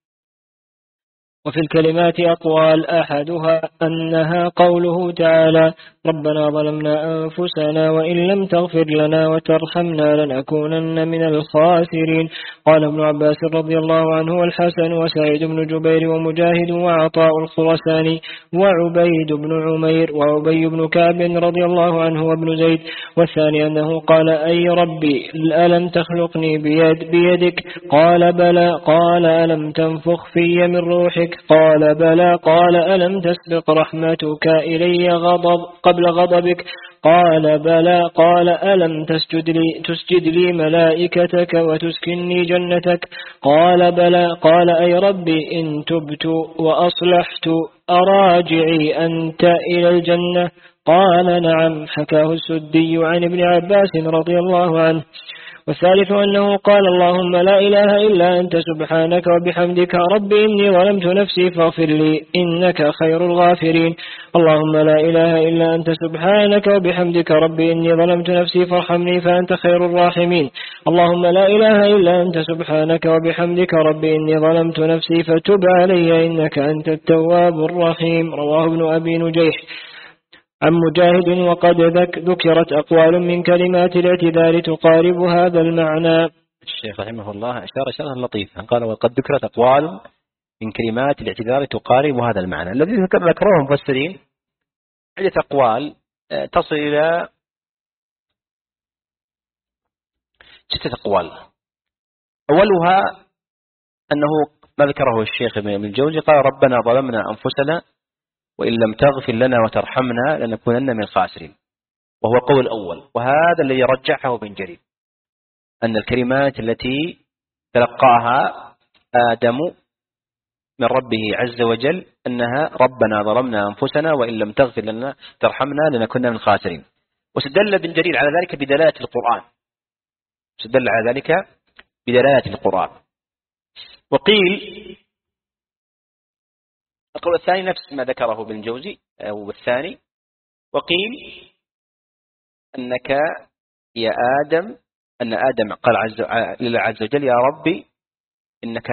وفي الكلمات أقوال، أحدها أنها قوله تعالى ربنا ظلمنا أنفسنا وإن لم تغفر لنا وترحمنا لنكونن من الخاسرين. قال ابن عباس رضي الله عنه والحسن وسعيد بن جبير ومجاهد وعطاء الخرساني وعبيد بن عمير وعبي بن كعب رضي الله عنه وابن زيد. والثاني أنه قال أي ربي ألم تخلقني بيد بيدك؟ قال بلى. قال ألم تنفخ في من روحك؟ قال بلى. قال ألم تسبق رحمتك إلي غضب قبل غضبك؟ قال بلى. قال ألم تسجد لي, تسجد لي ملائكتك وتسكنني جنتك؟ قال بلى. قال أي ربي إن تبت وأصلحت أراجعي أنت إلى الجنة؟ قال نعم. حكاه السدي عن ابن عباس رضي الله عنه. والثالث أنه قال اللهم لا إله إلا أنت سبحانك وبحمدك ربي إني ظلمت نفسي فاغفر لي إنك خير الغافرين. اللهم لا إله إلا أنت سبحانك وبحمدك ربي إني ظلمت نفسي فارحمني فأنت خير الراحمين. اللهم لا إله إلا أنت سبحانك وبحمدك ربي إني ظلمت نفسي فتب علي إنك أنت التواب الرحيم. رواه ابن أبي نجيح عن مجاهد. وقد ذكرت أقوال من كلمات الاعتذار تقارب هذا المعنى. الشيخ رحمه الله أشار إشارة لطيفة، قال وقد ذكرت أقوال من كلمات الاعتذار تقارب هذا المعنى. الذي ذكره المفسرين عدة أقوال تصل إلى ستة أقوال. أولها أنه ما ذكره الشيخ ابن الجوزي قال ربنا ظلمنا أنفسنا وإن لم تغفر لنا وترحمنا لنكونن من الخاسرين، وهو قول الأول، وهذا الذي رجحه ابن جرير أن الكلمات التي تلقاها آدم من ربه عز وجل أنها ربنا ظلمنا أنفسنا وإن لم تغفر لنا ترحمنا لنكونن من الخاسرين. واستدل ابن جرير على ذلك بدلالة القرآن، استدل على ذلك بدلالة القرآن. وقيل القول الثاني نفس ما ذكره ابن الجوزي أو الثاني، وقيل أنك يا آدم أن آدم قال عز لله عز وجل يا ربي إنك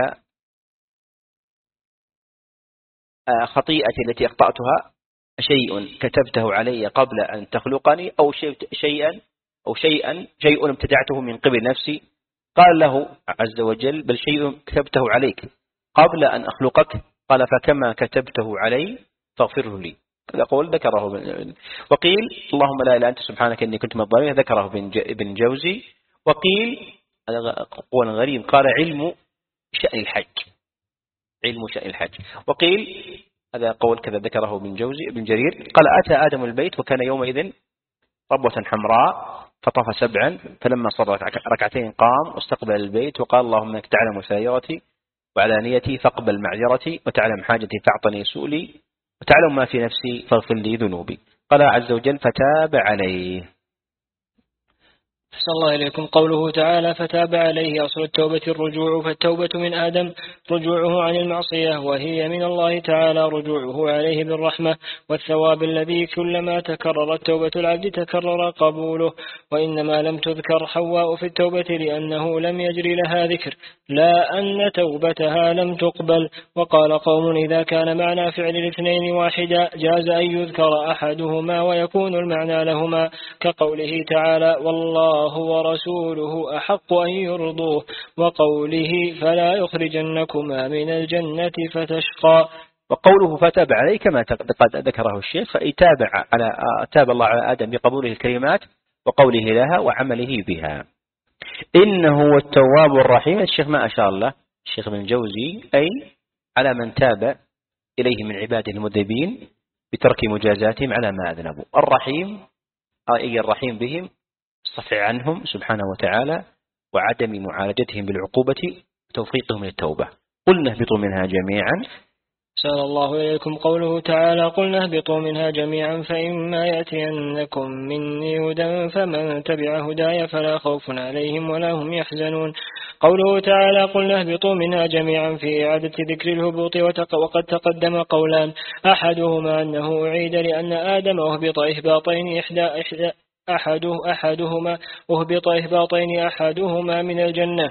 خطيئتي التي أخطأتها شيء كتبته علي قبل أن تخلقني أو شيء شيئا أو شيئا شيء ابتدعته من قبل نفسي. قال له عز وجل بل شيء كتبته عليك قبل أن أخلقك، قال فكما كتبته علي فاغفره لي. هذا قول ذكره. وقيل اللهم لا إله إلا أنت سبحانك إني كنت من الظالمين، ذكره ابن جوزي. وقيل هذا قول غريب قال علم شأن الحج، علم شأن الحج. وقيل هذا قول كذا ذكره ابن جوزي ابن جرير قال أتى آدم البيت وكان يومئذ ربوة حمراء فطاف سبعا فلما صلى ركعتين قام واستقبل البيت وقال اللهم انك تعلم سائرتي وعلانيتي فاقبل معذرتي وتعلم حاجتي فاعطني سؤلي وتعلم ما في نفسي فاغفر لي ذنوبي. قال عز وجل فتاب عليه. أحسن الله إليكم. قوله تعالى فتاب عليه أصل التوبة الرجوع، فالتوبة من آدم رجوعه عن المعصية، وهي من الله تعالى رجوعه عليه بالرحمة والثواب الذي كلما تكررت توبة العبد تكرر قبوله. وإنما لم تذكر حواء في التوبة لأنه لم يجري لها ذكر، لا أن توبتها لم تقبل. وقال قوم إذا كان معنى فعل الاثنين واحدا جاز أن يذكر أحدهما ويكون المعنى لهما، كقوله تعالى والله ورسوله أحق أن يرضوه، وقوله فلا يخرجنكما من الجنة فتشقى. وقوله فتاب عليه كما قد ذكره الشيخ، فإتابع على تاب الله على آدم بقبوله الكلمات وقوله لها وعمله بها. إنه هو التواب الرحيم. الشيخ ما أشار له الشيخ ابن الجوزي أي على من تاب إليه من عباده المذنبين بترك مجازاتهم على ما أذنبوا. الرحيم أي الرحيم بهم، الصفع عنهم سبحانه وتعالى وعدم معالجتهم بالعقوبة وتوفيقهم للتوبة. قلنا اهبطوا منها جميعا. سأل الله إليكم قوله تعالى قلنا اهبطوا منها جميعا فإما يأتينكم مني هدى فمن تبع هداي فلا خوف عليهم ولا هم يحزنون. قوله تعالى قلنا اهبطوا منها جميعا في إعادة ذكر الهبوط، وقد تقدم قولان، أحدهما أنه أعيد لأن آدم أهبط إهباطين إحدى إحدى أحده أحدهما أهبط إهباطين أحدهما من الجنة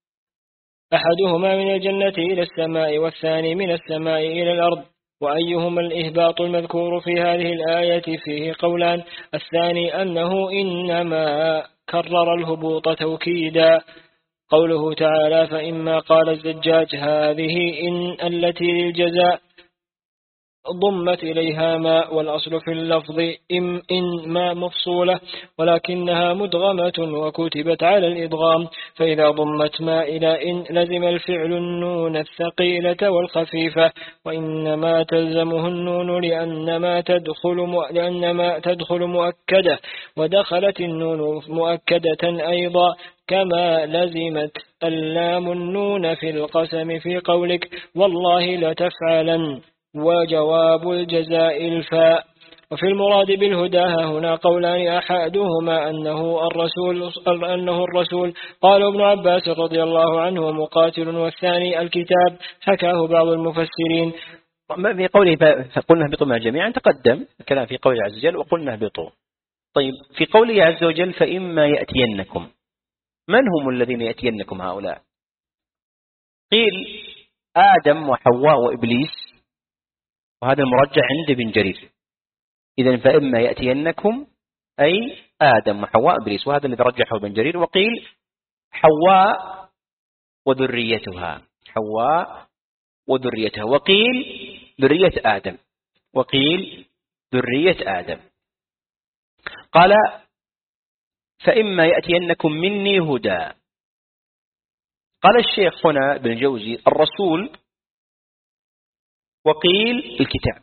أحدهما من الجنة إلى السماء والثاني من السماء إلى الأرض. وأيهما الإهباط المذكور في هذه الآية فيه قولان، الثاني أنه إنما كرر الهبوط توكيدا. قوله تعالى فإما قال الزجاج هذه إن التي للجزاء ضمت إليها ما، والأصل في اللفظ إم إن ما مفصولة ولكنها مدغمة وكتبت على الإدغام، فإذا ضمت ما إلى إن لزم الفعل النون الثقيلة والخفيفة، وإنما تلزمه النون لأنما تدخل لأنما تدخل مؤكدة، ودخلت النون مؤكدة أيضا، كما لزمت اللام النون في القسم في قولك والله لتفعلن، وجواب الجزاء الفاء. وفي المراد بالهدى هنا قولان، أحدهما أنه الرسول أنه الرسول قال ابن عباس رضي الله عنه مقاتل، والثاني الكتاب حكاه بعض المفسرين. في قوله قلنا اهبطوا معا جميعا تقدم الكلام في قوله عز وجل وقلنا اهبطوا. طيب في قوله عز وجل فإما يأتينكم، من هم الذين يأتينكم هؤلاء؟ قيل آدم وحواء وإبليس، وهذا المرجح عند ابن جرير. إذن فإما يأتينكم أي آدم وحواء وإبليس، وهذا الذي رجحه ابن جرير. وقيل حواء وذريتها، حواء وذريتها، وقيل ذرية آدم، وقيل ذرية آدم. قال فإما يأتينكم مني هدى. قال الشيخ هنا ابن الجوزي الرسول، وقيل الكتاب.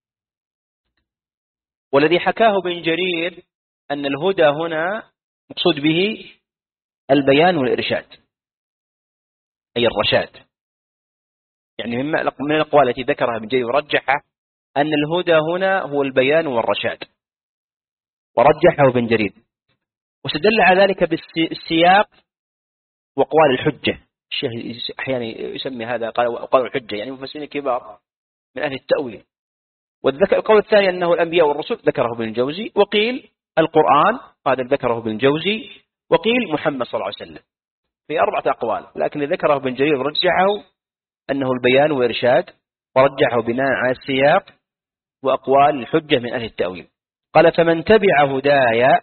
والذي حكاه ابن جرير أن الهدى هنا مقصود به البيان والإرشاد، أي الرشاد. يعني من الأقوال التي ذكرها ابن جرير ورجحه أن الهدى هنا هو البيان والرشاد، ورجحه ابن جرير، واستدل على ذلك بالسياق وأقوال الحجة. الشيخ أحيانا يسمي هذا قال الحجة، يعني مفسرين كبار من أهل التأويل. والذكر القول الثاني أنه الأنبياء والرسل ذكره ابن الجوزي، وقيل القرآن هذا ذكره ابن الجوزي، وقيل محمد صلى الله عليه وسلم. في أربعة أقوال، لكن ذكره ابن جرير رجحه أنه البيان وإرشاد، ورجحه بناء على السياق وأقوال الحجة من أهل التأويل. قال فمن تبع هدايا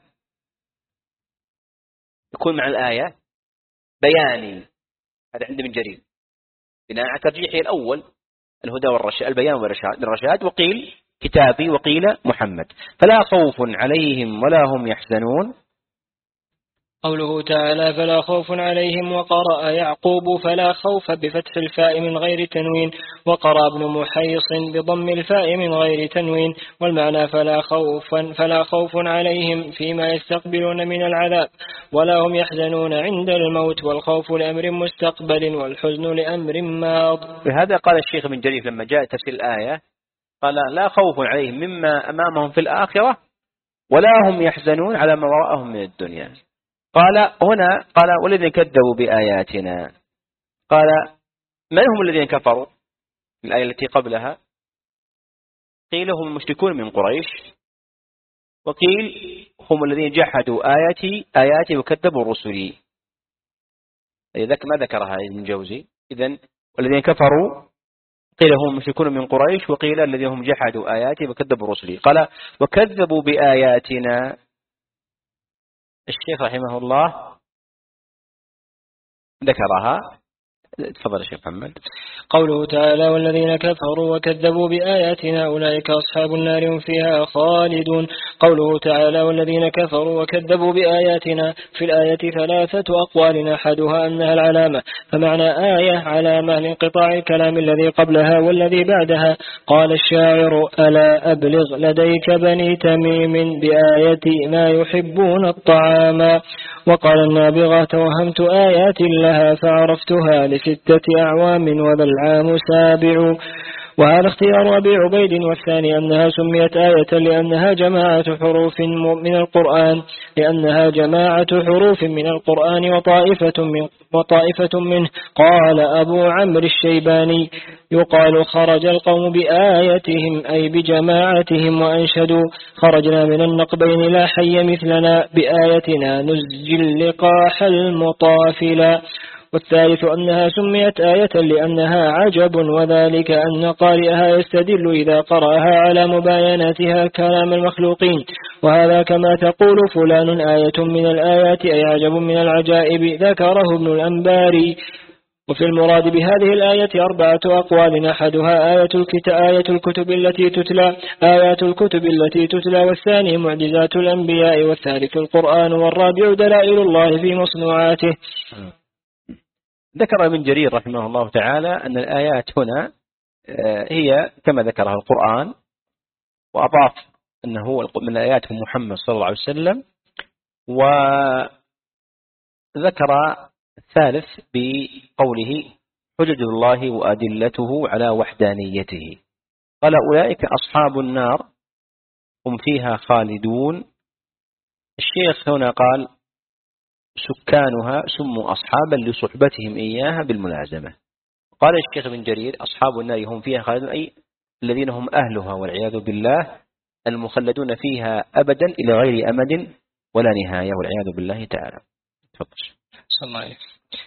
يكون مع الآية بياني، هذا عند ابن جرير بناء على ترجيحه الأول الهدى والرشاد، البيان والرشاد، وقيل كتابي وقيل محمد. فلا خوف عليهم ولا هم يحزنون. قوله تعالى فلا خوف عليهم، وقرأ يعقوب فلا خوف بفتح الفاء من غير تنوين، وقرأ ابن محيص بضم الفاء من غير تنوين، والمعنى فلا خوف فلا خوف عليهم فيما يستقبلون من العذاب، ولا هم يحزنون عند الموت، والخوف لأمر مستقبل والحزن لأمر ماض. بهذا قال الشيخ ابن جرير لما جاء تفسير الآية قال لا خوف عليهم مما أمامهم في الآخرة، ولا هم يحزنون على ما وراءهم من الدنيا. قال هنا قال والذين كذبوا بآياتنا، قال من هم الذين كفروا؟ الآية التي قبلها قيل هم المشركون من قريش، وقيل هم الذين جحدوا آياتي آياتي وكذبوا رسلي. ما ذكرها ابن جوزي. إذن والذين كفروا قيل هم المشركون من قريش، وقيل الذين هم جحدوا آياتي وكذبوا رسلي. قال وكذبوا بآياتنا. الشيخ رحمه الله ذكرها تفضل يا شيخ محمد. قوله تعالى والذين كفروا وكذبوا بآياتنا أولئك أصحاب النار هم فيها خالدون. قوله تعالى والذين كفروا وكذبوا بآياتنا في الآية ثلاثة أقوال أحدها أنها العلامة، فمعنى آية علامة لانقطاع الكلام الذي قبلها والذي بعدها. قال الشاعر ألا أبلغ لديك بني تميم بآية ما يحبون الطعام. وقال النابغة توهمت آيات لها فعرفتها لستة أعوام وذا العام سابع. وهذا اختيار أبي عبيد، والثاني أنها سميت آية لأنها جماعة حروف من القرآن لأنها جماعة حروف من القرآن وطائفة من وطائفة منه. قال أبو عمرو الشيباني يقال خرج القوم بآيتهم أي بجماعتهم وأنشدوا خرجنا من النقبين لا حي مثلنا بآيتنا نزجي اللقاح المطافلا. والثالث أنها سميت آية لأنها عجب، وذلك أن قارئها يستدل إذا قرأها على مبايناتها كلام المخلوقين، وهذا كما تقول فلان آية من الآيات أي عجب من العجائب ذكره ابن الأنباري. وفي المراد بهذه الآية أربعة أقوال أحدها آية الكتاب آية الكتب التي تتلى آيات الكتب التي تتلى والثاني معجزات الأنبياء، والثالث القرآن، والرابع دلائل الله في مصنوعاته. ذكر ابن جرير رحمه الله تعالى أن الآيات هنا هي كما ذكرها القرآن، وأضاف أنه من الآيات محمد صلى الله عليه وسلم، وذكر الثالث بقوله حجج الله وأدلته على وحدانيته. قال أولئك أصحاب النار هم فيها خالدون. الشيخ هنا قال سكانها سموا أصحابا لصحبتهم إياها بالملازمة. قال الشيخ بن جرير أصحاب النار هم فيها خالدون أي الذين هم أهلها والعياذ بالله المخلدون فيها أبدا إلى غير أمد ولا نهاية والعياذ بالله تعالى. تفضل. صلى الله عليه.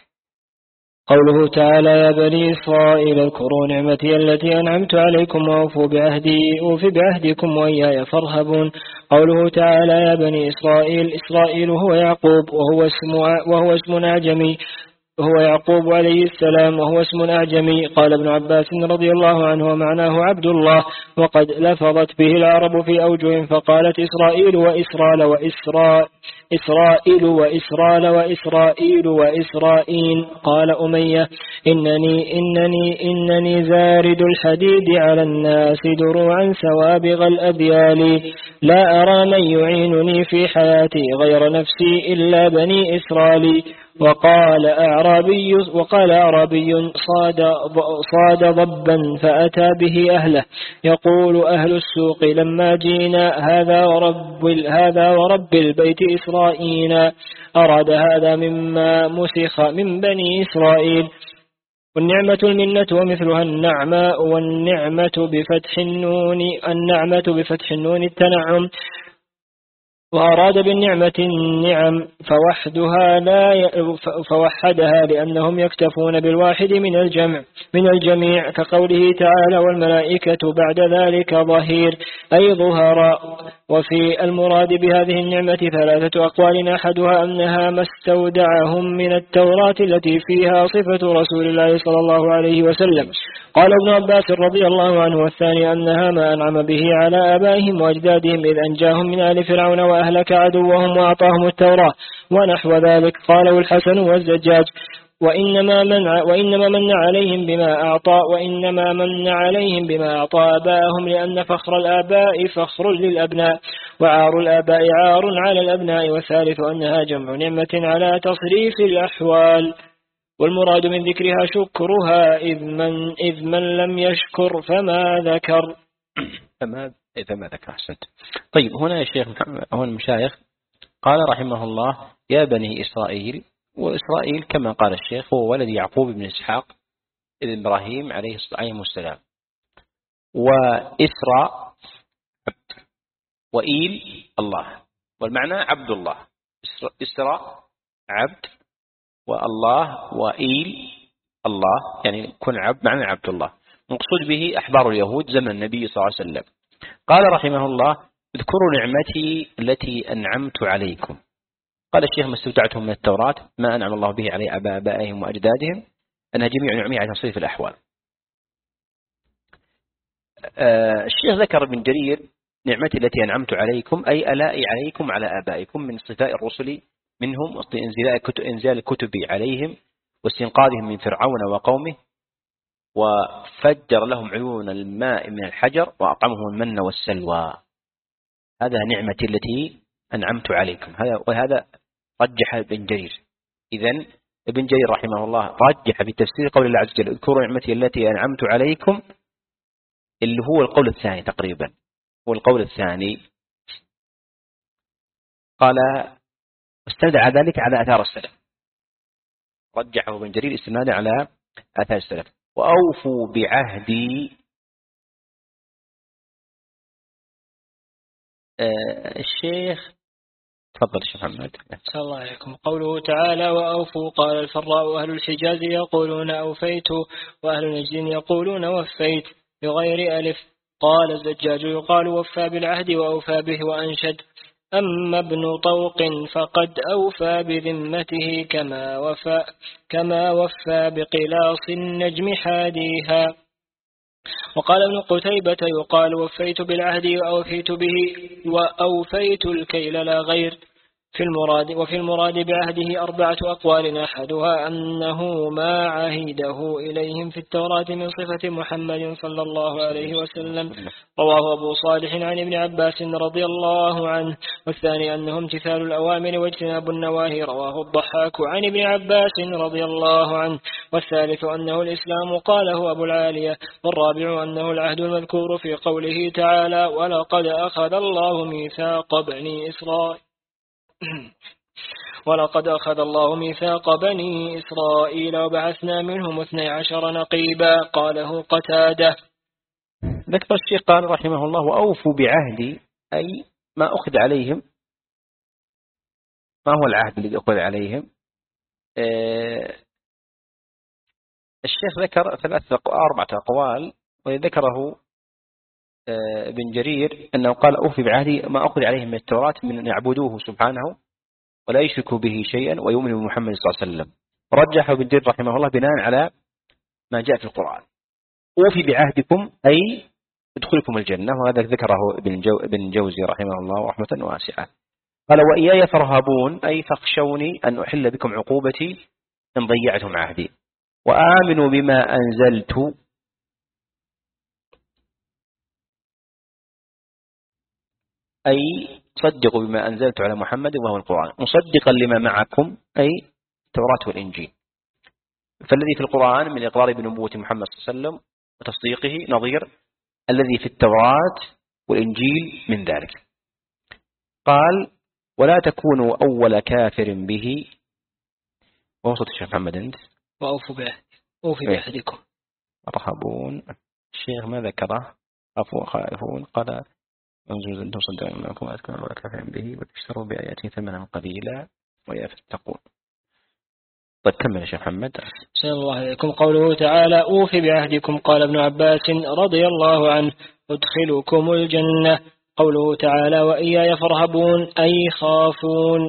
قوله تعالى يا بني إسرائيل اذكروا نعمتي التي أنعمت عليكم وأوفوا بعهدي أوف بعهدكم وإياي فارهبون. قوله تعالى يا بني إسرائيل إسرائيل هو يعقوب وهو اسم وهو اسم أعجمي هو يعقوب عليه السلام وهو اسم أعجمي. قال ابن عباس رضي الله عنه ومعناه عبد الله، وقد لفظت به العرب في أوجه فقالت إسرائيل وإسرائيل وإسرائيل إسرائيل وإسرائيل وإسرائيل وإسرائيل. قال أمية إنني إنني إنني زارد الحديد على الناس دروعا سوابغ الأذيال، لا أرى من يعينني في حياتي غير نفسي إلا بني إسرائيل. وقال أعرابي وقال أعرابي صاد صاد ضبا فأتى به أهله يقول أهل السوق لما جينا هذا ورب هذا ورب البيت إسرائيل، أراد هذا مما مسخ من بني إسرائيل. والنعمة المنة ومثلها النعماء، والنعمة بفتح النون النعمة بفتح النون التنعم، وأراد بالنعمة النعم فوحدها لا فوحدها لأنهم يكتفون بالواحد من الجمع من الجميع كقوله تعالى والملائكة بعد ذلك ظهير أي ظهر. وفي المراد بهذه النعمة ثلاثة أقوال أحدها أنها ما استودعهم من التوراة التي فيها صفة رسول الله صلى الله عليه وسلم. قال ابن عباس رضي الله عنه والثاني أنها ما أنعم به على آبائهم وأجدادهم إذ أنجاهم من آل فرعون وأهلك عدوهم وأعطاهم التوراة ونحو ذلك. قاله الحسن والزجاج وإنما منع وإنما من عليهم بما أعطى وإنما من عليهم بما أعطى آباءهم، لأن فخر الآباء فخر للأبناء وعار الآباء عار على الأبناء. والثالث أنها جمع نعمة على تصريف الأحوال، والمراد من ذكرها شكرها إذ من, إذ من لم يشكر فما ذكر فما فما ذكر. أحسنت. طيب هنا يا شيخ هنا المشايخ قال رحمه الله يا بني إسرائيل، وإسرائيل كما قال الشيخ هو ولد يعقوب بن إسحاق ابن إبراهيم عليه السلام، وإسراء عبد وإيل الله، والمعنى عبد الله. إسراء عبد والله وإيل الله يعني كن عبد معنى عبد الله، مقصود به أحبار اليهود زمن النبي صلى الله عليه وسلم. قال رحمه الله اذكروا نعمتي التي أنعمت عليكم. قال الشيخ ما استودعتهم من التوراة ما أنعم الله به على آبائهم وأجدادهم أنها جميع نعمه على تصريف الأحوال. آه الشيخ ذكر ابن جرير نعمتي التي أنعمت عليكم أي ألائي عليكم على آبائكم من صفاء الرسل منهم إنزال الكتب عليهم واستنقاذهم من فرعون وقومه وفجر لهم عيون الماء من الحجر وأطعمهم المن والسلوى. هذا نعمتي التي أنعمت عليكم. هذا وهذا رجح ابن جرير. إذن ابن جرير رحمه الله رجح في تفسير قول الله عز وجل اذكروا نعمتي التي أنعمت عليكم، اللي هو القول الثاني تقريبا، هو القول الثاني. قال استند على ذلك على آثار السلف، رجحه ابن جرير استنادا على آثار السلف. وأوفوا بعهدي، آه الشيخ تفضل الشيخ محمد. صلى الله عليكم. قوله تعالى وأوفوا، قال الفراء أهل الحجاز يقولون أوفيت، وأهل نجد يقولون وفيت بغير ألف. قال الزجاج يقال وفى بالعهد وأوفى به وأنشد. أما ابن طوق فقد أوفى بذمته كما وفى كما وفى بقلاص النجم حاديها. وقال ابن قتيبة يقال وفيت بالعهد وأوفيت به وأوفيت الكيل لا غير. في المراد وفي المراد بعهده أربعة أقوال، أحدها أنه ما عهده إليهم في التوراة من صفة محمد صلى الله عليه وسلم، رواه أبو صالح عن ابن عباس رضي الله عنه. والثاني أنه امتثال الأوامر واجتناب النواهي، رواه الضحاك عن ابن عباس رضي الله عنه. والثالث أنه الإسلام، قاله أبو العالية. والرابع أنه العهد المذكور في قوله تعالى ولقد أخذ الله ميثاق بني إسرائيل ولقد أخذ الله ميثاق بني إسرائيل وبعثنا منهم اثني عشر نقيبا، قاله قتادة. ذكر الشيخ قال رحمه الله وأوفوا بعهدي أي ما أخذ عليهم. ما هو العهد الذي أخذ عليهم؟ آه الشيخ ذكر ثلاثة أربعة أقوال، وذكره آه ابن جرير أنه قال أوفي بعهدي ما أخذ عليهم من التوراة من أن يعبدوه سبحانه ولا يشركوا به شيئا ويؤمنوا بمحمد صلى الله عليه وسلم. رجح ابن جرير رحمه الله بناء على ما جاء في القرآن أوفي بعهدكم أي ادخلكم الجنة، وهذا ذكره ابن جو ابن جوزي رحمه الله رحمة واسعة. قال وإياي فارهبون أي فاخشوني أن أحل بكم عقوبتي إن ضيعتم عهدي، وآمنوا بما أنزلت أي صدقوا بما أنزلت على محمد وهو القرآن مصدقا لما معكم أي التوراة والإنجيل. فالذي في القرآن من إقرار بنبوة محمد صلى الله عليه وسلم وتصديقه نظير الذي في التوراة والإنجيل من ذلك. قال ولا تكونوا أول كافر به. ووصلت الشيخ محمد أنت وأوفوا بعهد أوفي بعهدكم. أرهبون الشيخ ما ذكره أفوا خائفون. قال أنزل أنتم صدقوا منكم أذكروا ولا كافر به وتشتروا بآياته ثمنا قليلا ويفتقون. طيب كمل يا شيخ محمد. صلى الله عليكم. قوله تعالى أوفي بعهدكم، قال ابن عباس رضي الله عنه أدخلكم الجنة. قوله تعالى وإياي فارهبون أي خافون.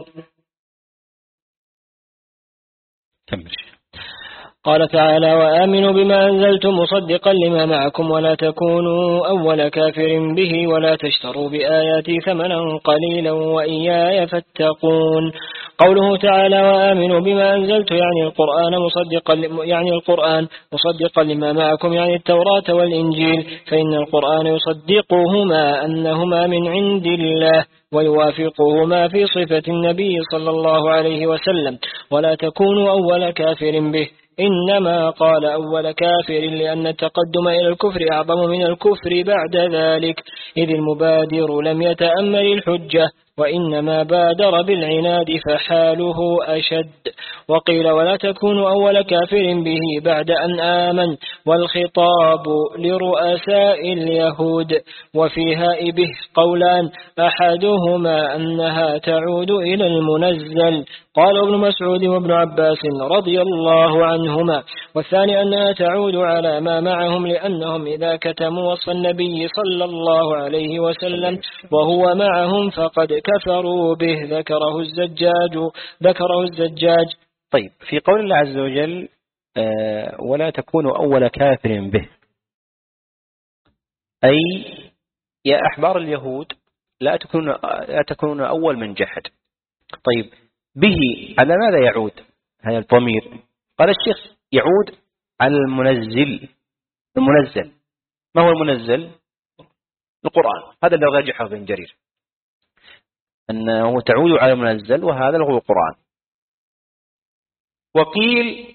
كمل. قال تعالى وآمنوا بما أنزلتم مصدقا لما معكم ولا تكونوا أول كافر به ولا تشتروا بآياتي ثمنا قليلا وإياي فاتقون. قوله تعالى وآمنوا بما أنزلت يعني القرآن مصدقا يعني القرآن مصدقا لما معكم يعني التوراة والإنجيل، فإن القرآن يصدقهما أنهما من عند الله ويوافقهما في صفة النبي صلى الله عليه وسلم. ولا تكونوا أول كافر به، إنما قال أول كافر لأن التقدم إلى الكفر أعظم من الكفر بعد ذلك، إذ المبادر لم يتأمل الحجة وإنما بادر بالعناد فحاله أشد. وقيل ولا تكونوا أول كافر به بعد أن آمن، والخطاب لرؤساء اليهود. وفيها به قولان، أحدهما أنها تعود إلى المنزل، قال ابن مسعود وابن عباس رضي الله عنهما، والثاني أنها تعود على ما معهم لأنهم إذا كتموا وصف النبي صلى الله عليه وسلم وهو معهم فقد كفروا به. ذكره الزجاج ذكره الزجاج طيب في قول الله عز وجل ولا تكونوا أول كافر به، أي يا أحبار اليهود لا تكونوا لا تكونوا أول من جحد. طيب به على ماذا يعود هذا الضمير؟ قال الشيخ يعود على المنزل. المنزل ما هو المنزل؟ القرآن. هذا اللي رجحه ابن جرير أنه تعود على المنزل، وهذا هو القرآن. وقيل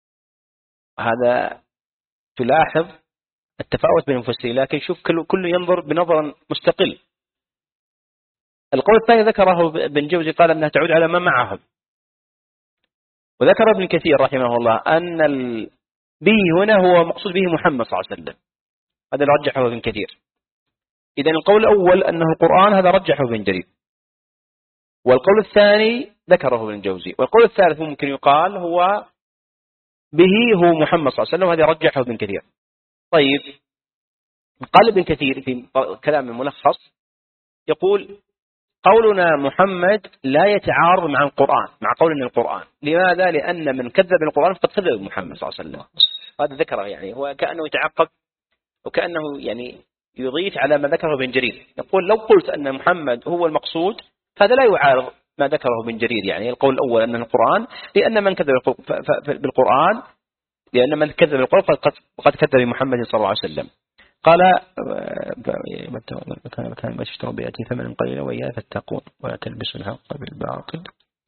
هذا تلاحظ التفاوت بين المفسرين، لكن شوف كل كل ينظر بنظر مستقل. القول الثاني ذكره ابن جوزي قال أنها تعود على ما معهم، وذكر ابن كثير رحمه الله أن ال... به هنا هو مقصود به محمد صلى الله عليه وسلم. هذا رجحه ابن كثير. إذن القول الأول أنه القرآن هذا رجحه ابن جرير، والقول الثاني ذكره ابن جوزي، والقول الثالث ممكن يقال هو به هو محمد صلى الله عليه وسلم، هذا رجحه ابن كثير. طيب قال ابن كثير في كلام الملخص يقول قولنا محمد لا يتعارض مع القرآن، مع قولنا القرآن. لماذا؟ لأن من كذب القرآن فقد كذب محمد صلى الله عليه وسلم. هذا ذكره، يعني هو كأنه يتعقب وكأنه يعني يضيف على ما ذكره ابن جرير. يقول لو قلت أن محمد هو المقصود فهذا لا يعارض ما ذكره ابن جرير، يعني القول الأول أن القرآن، لأن من كذب بالقرآن لأن من كذب بالقرآن فقد كذب محمد صلى الله عليه وسلم. قال كان ما تشتروا بيأتي ثمنا قليلا وإياه فاتقون ولا تلبسوا الحق بالباطل.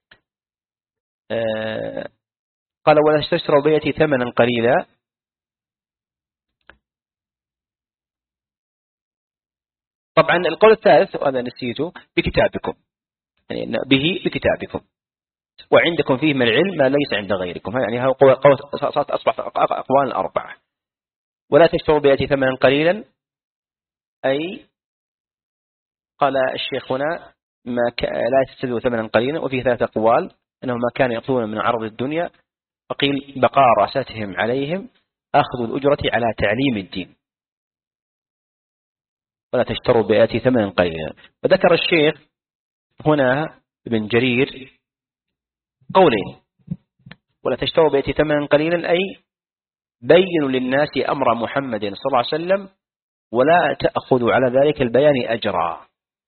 قال ولا تشتروا بيأتي ثمنا قليلا. طبعا القول الثالث وهذا نسيته بكتابكم، يعني به بكتابكم وعندكم فيه من العلم ما ليس عند غيركم. يعني هذا قول صارت أصبح أقوال أربعة. ولا تشتروا بيأتي ثمنا قليلا، أي قال الشيخ هنا ما لا تشتروا ثمنا قليلا، وفيه ثلاثة أقوال أنهم ما كانوا يأخذون من عرض الدنيا، فقيل بقاء رأستهم عليهم أخذ الأجرة على تعليم الدين. ولا تشتروا بيأتي ثمنا قليلا. وذكر الشيخ هنا ابن جرير قولين: ولا تشتروا بيأتي ثمنا قليلا أي بينوا للناس أمر محمد صلى الله عليه وسلم ولا تأخذوا على ذلك البيان أجرا.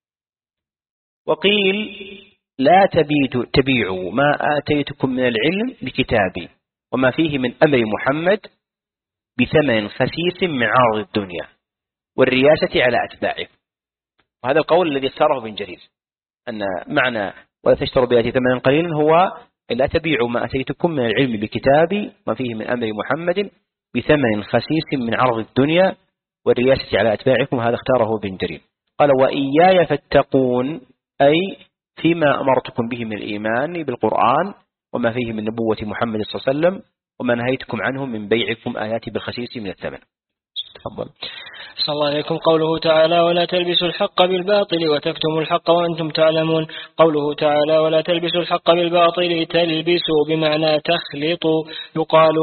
وقيل لا تبيعوا ما آتيتكم من العلم بكتابي وما فيه من أمر محمد بثمن خسيس من عرض الدنيا والرياسة على أتباعه. وهذا القول الذي اختاره ابن جرير، أن معنى ولا تشتروا بيأتي ثمنا قليلا هو لا تبيعوا ما أتيتكم من العلم بكتابي وما فيه من أمر محمد بثمن خسيس من عرض الدنيا والرياسة على أتباعكم. هذا اختاره ابن جرير. قال وإياي فاتقون أي فيما أمرتكم به من الإيمان بالقرآن وما فيه من نبوة محمد صلى الله عليه وسلم وما نهيتكم عنه من بيعكم آياتي بالخسيس من الثمن. تفضل. صلى الله عليكم. قوله تعالى ولا تلبسوا الحق بالباطل وتكتموا الحق وأنتم تعلمون. قوله تعالى ولا تلبسوا الحق بالباطل تلبسوا بمعنى تخلطوا. يقال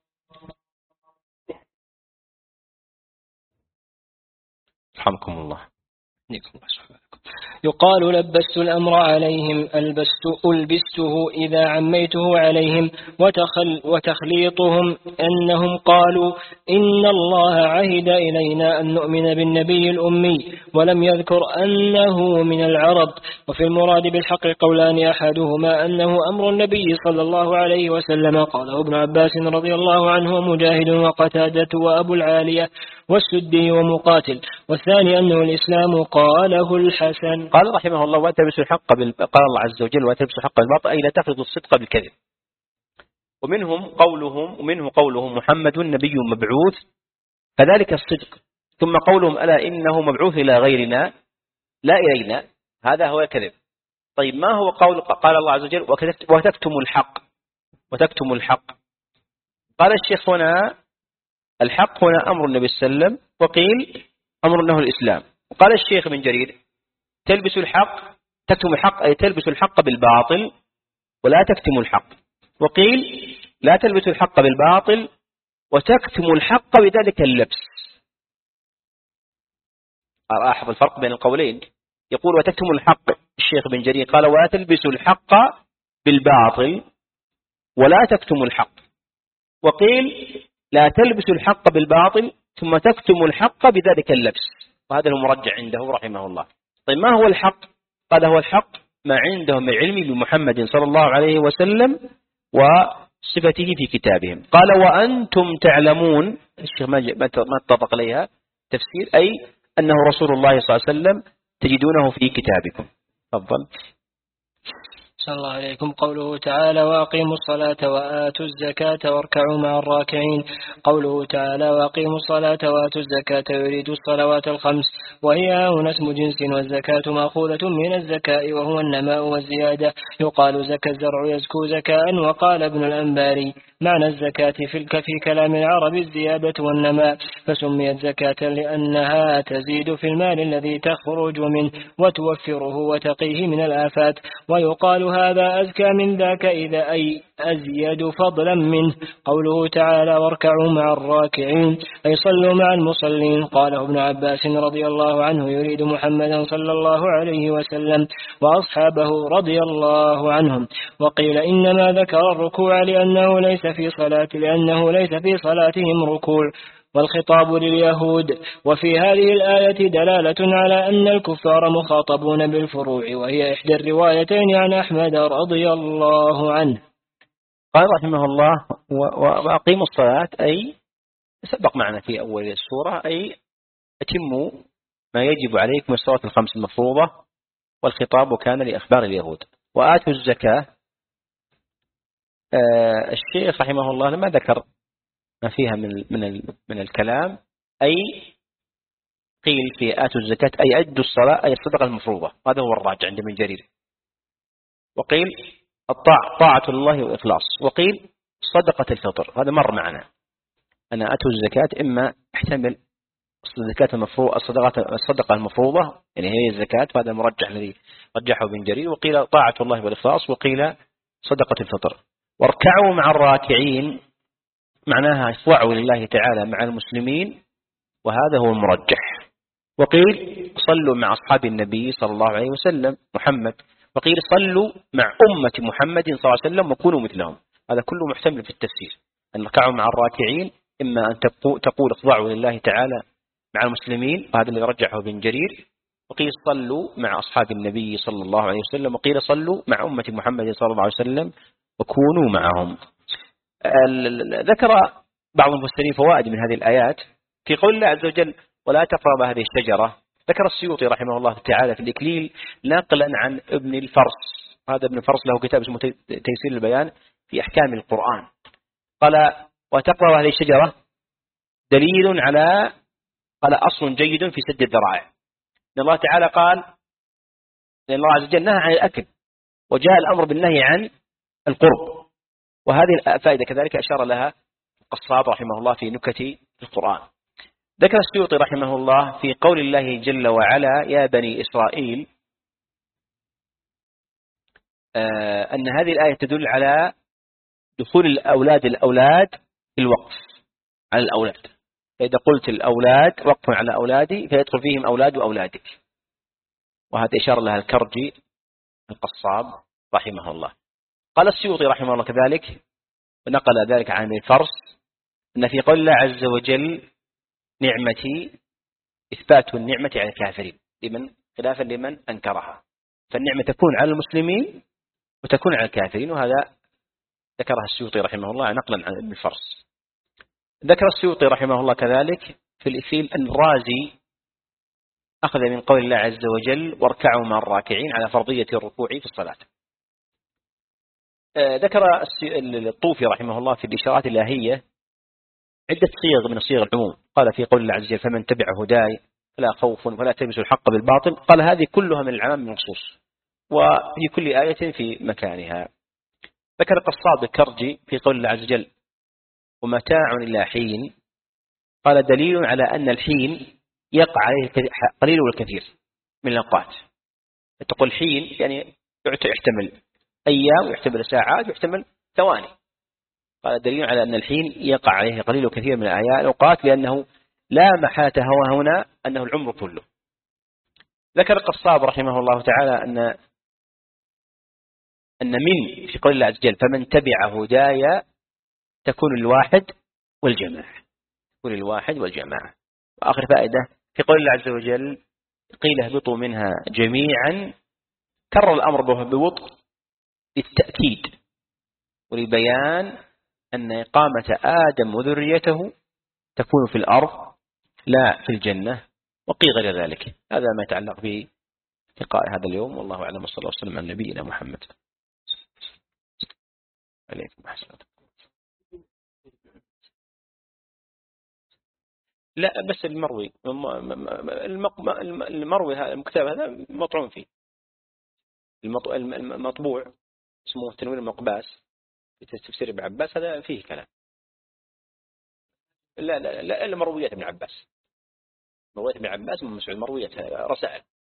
رحمكم الله. يقال لبست الأمر عليهم، ألبست ألبسته إذا عميته عليهم. وتخل وتخليطهم أنهم قالوا إن الله عهد إلينا أن نؤمن بالنبي الأمي ولم يذكر أنه من العرب. وفي المراد بالحق قولان، أحدهما أنه أمر النبي صلى الله عليه وسلم قاله ابن عباس رضي الله عنه ومجاهد وقتادة وأبو العالية والسدي ومقاتل، والثاني أنه الإسلام قاله الحسن. قال رحمه الله ولا تلبسوا الحق بال... قال الله عز وجل ولا تلبسوا الحق بالباطل أي لا تخلطوا الصدق بالكذب. ومنهم قولهم ومنه قولهم محمد نبي مبعوث فذلك الصدق، ثم قولهم ألا إنه مبعوث إلى غيرنا لا إلينا، هذا هو الكذب. طيب ما هو قول قال الله عز وجل وتكتم الحق وتكتم الحق؟ قال الشيخ هنا الحق هنا أمر النبي صلى الله عليه وسلم، وقيل أمر أنه الإسلام. وقال الشيخ بن جرير تلبس الحق تكتم الحق أي تلبس الحق بالباطل ولا تكتم الحق. وقيل لا تلبس الحق بالباطل وتكتم الحق بذلك اللبس. ألاحظ الفرق بين القولين. يقول وتكتم الحق الشيخ بن جرير قال ولا تلبس الحق بالباطل ولا تكتم الحق. وقيل لا تلبسوا الحق بالباطل ثم تكتموا الحق بذلك اللبس، وهذا المرجع عنده رحمه الله. طيب ما هو الحق؟ قال هو الحق ما عندهم من علم بمحمد صلى الله عليه وسلم وصفته في كتابهم. قال وأنتم تعلمون، الشيخ ما اتطرق عليها تفسير، أي أنه رسول الله صلى الله عليه وسلم تجدونه في كتابكم. تفضل. صلى الله عليكم. قوله تعالى وأقيموا الصلاة وآتوا الزكاة واركعوا مع الراكعين. قوله تعالى وأقيموا الصلاة وآتوا الزكاة يريد الصلوات الخمس، وهي هنا اسم جنس، والزكاة مأخوذة من الزكاء وهو النماء والزيادة. يقال زكى الزرع يزكو زكاء. وقال ابن الأنباري معنى الزكاة في في كلام العرب الزيادة والنماء، فسميت زكاة لأنها تزيد في المال الذي تخرج منه وتوفره وتقيه من الآفات. ويقال هذا أزكى من ذاك إذا أي أزيد فضلا منه. قوله تعالى واركعوا مع الراكعين أي صلوا مع المصلين. قاله ابن عباس رضي الله عنه يريد محمدا صلى الله عليه وسلم وأصحابه رضي الله عنهم. وقيل إنما ذكر الركوع لأنه ليس في صلاة لأنه ليس في صلاتهم ركوع، والخطاب لليهود. وفي هذه الآية دلالة على أن الكفار مخاطبون بالفروع، وهي إحدى الروايتين عن أحمد رضي الله عنه. قال رحمه الله وأقيموا الصلاة أي سبق معنا في أول السورة، أي أتموا ما يجب عليكم الصلاة الخمس المفروضة، والخطاب كان لأخبار اليهود. وآتوا الزكاة، آه الشيخ رحمه الله لما ذكر ما فيها من من من الكلام، أي قيل في آتوا الزكاة أي أدوا الصلاة أي الصدقة المفروضة، هذا هو الراجع عند ابن جرير. وقيل الطاعة طاعة الله وإخلاص. وقيل صدقة الفطر، هذا مر معنا أن آتوا الزكاة إما احتمل الزكاة المفروضة الصدقة الصدقة المفروضة يعني هي الزكاة، وهذا المرجح الذي رجحه ابن جرير. وقيل طاعة الله والإخلاص، وقيل صدقة الفطر. واركعوا مع الراكعين معناها اخضعوا لله تعالى مع المسلمين، وهذا هو المرجح. وقيل صلوا مع أصحاب النبي صلى الله عليه وسلم محمد. وقيل صلوا مع أمة محمد صلى الله عليه وسلم وكونوا مثلهم. هذا كله محتمل في التفسير، أن اركعوا مع الراكعين إما أن تقول اخضعوا لله تعالى مع المسلمين، وهذا اللي رجحه ابن جرير. وقيل صلوا مع أصحاب النبي صلى الله عليه وسلم. وقيل صلوا مع أمة محمد صلى الله عليه وسلم وكونوا معهم. ذكر بعض المفسرين فوائد من هذه الآيات في قول الله عز وجل ولا تقرب هذه الشجرة. ذكر السيوطي رحمه الله تعالى في الإكليل نقلا عن ابن الفرس، هذا ابن الفرس له كتاب اسمه تيسير البيان في أحكام القرآن. قال وتقرب هذه الشجرة دليل على قال أصل جيد في سد الذرائع. إن الله تعالى قال لأن الله عز وجل نهى عن الأكل، وجاء الأمر بالنهي عن القرب، وهذه الفائدة كذلك أشار لها القصاب رحمه الله في نكت القرآن. ذكر السيوطي رحمه الله في قول الله جل وعلا يا بني إسرائيل آه أن هذه الآية تدل على دخول الأولاد الأولاد في الوقف على الأولاد. فإذا قلت الأولاد وقف على أولادي فيدخل فيهم أولاد وأولادك، وهذا إشارة لها الكرجي القصاب رحمه الله. قال السيوطي رحمه الله كذلك ونقل ذلك عن الفرس أن في قول الله عز وجل نعمتي إثبات النعمة على الكافرين لمن خلافا لمن أنكرها، فالنعمة تكون على المسلمين وتكون على الكافرين، وهذا ذكرها السيوطي رحمه الله نقلا عن ابن الفرس. ذكر السيوطي رحمه الله كذلك في الإثيل أن الرازي أخذ من قول الله عز وجل واركعوا مع الراكعين على فرضية الركوع في الصلاة. ذكر الطوفي رحمه الله في الإشارات الإلهية عدة صيغ من صيغ العموم. قال في قول الله عز وجل فمن تبع هداي فلا خوف ولا تلبسوا الحق بالباطل. قال هذه كلها من العام المنصوص، وفي كل آية في مكانها. ذكر القصاب الكرجي في قول الله عز وجل ومتاع إلى حين. قال دليل على أن الحين يقع عليه قليل والكثير من الأوقات. تقول حين يعني يحتمل أيام ويحتمل ساعات ويحتمل ثواني. قال دليل على أن الحين يقع عليه قليل وكثير من الأوقات، لأنه لا محالة هو هنا أنه العمر كله. ذكر القصاب رحمه الله تعالى أن أن من في قول الله عز وجل فمن تبع هدايا تكون الواحد والجماعة، تكون الواحد والجماعة. وآخر فائدة في قول الله عز وجل قيل اهبطوا منها جميعا، كرر الأمر به ببطء للتأكيد ولبيان أن إقامة آدم وذريته تكون في الأرض لا في الجنة، وقيل غير ذلك. هذا ما يتعلق بلقاء هذا اليوم، والله أعلم، صلى الله عليه وسلم عن نبينا محمد. عليكم السلام. لا بس المروي المروي هذا المكتاب هذا مطعون فيه، المطبوع اسمه تنوير المقباس في تفسير ابن عباس، هذا فيه كلام. لا لا لا المرويات ابن عباس، مرويات ابن عباس من مسعود، مرويات رسائل.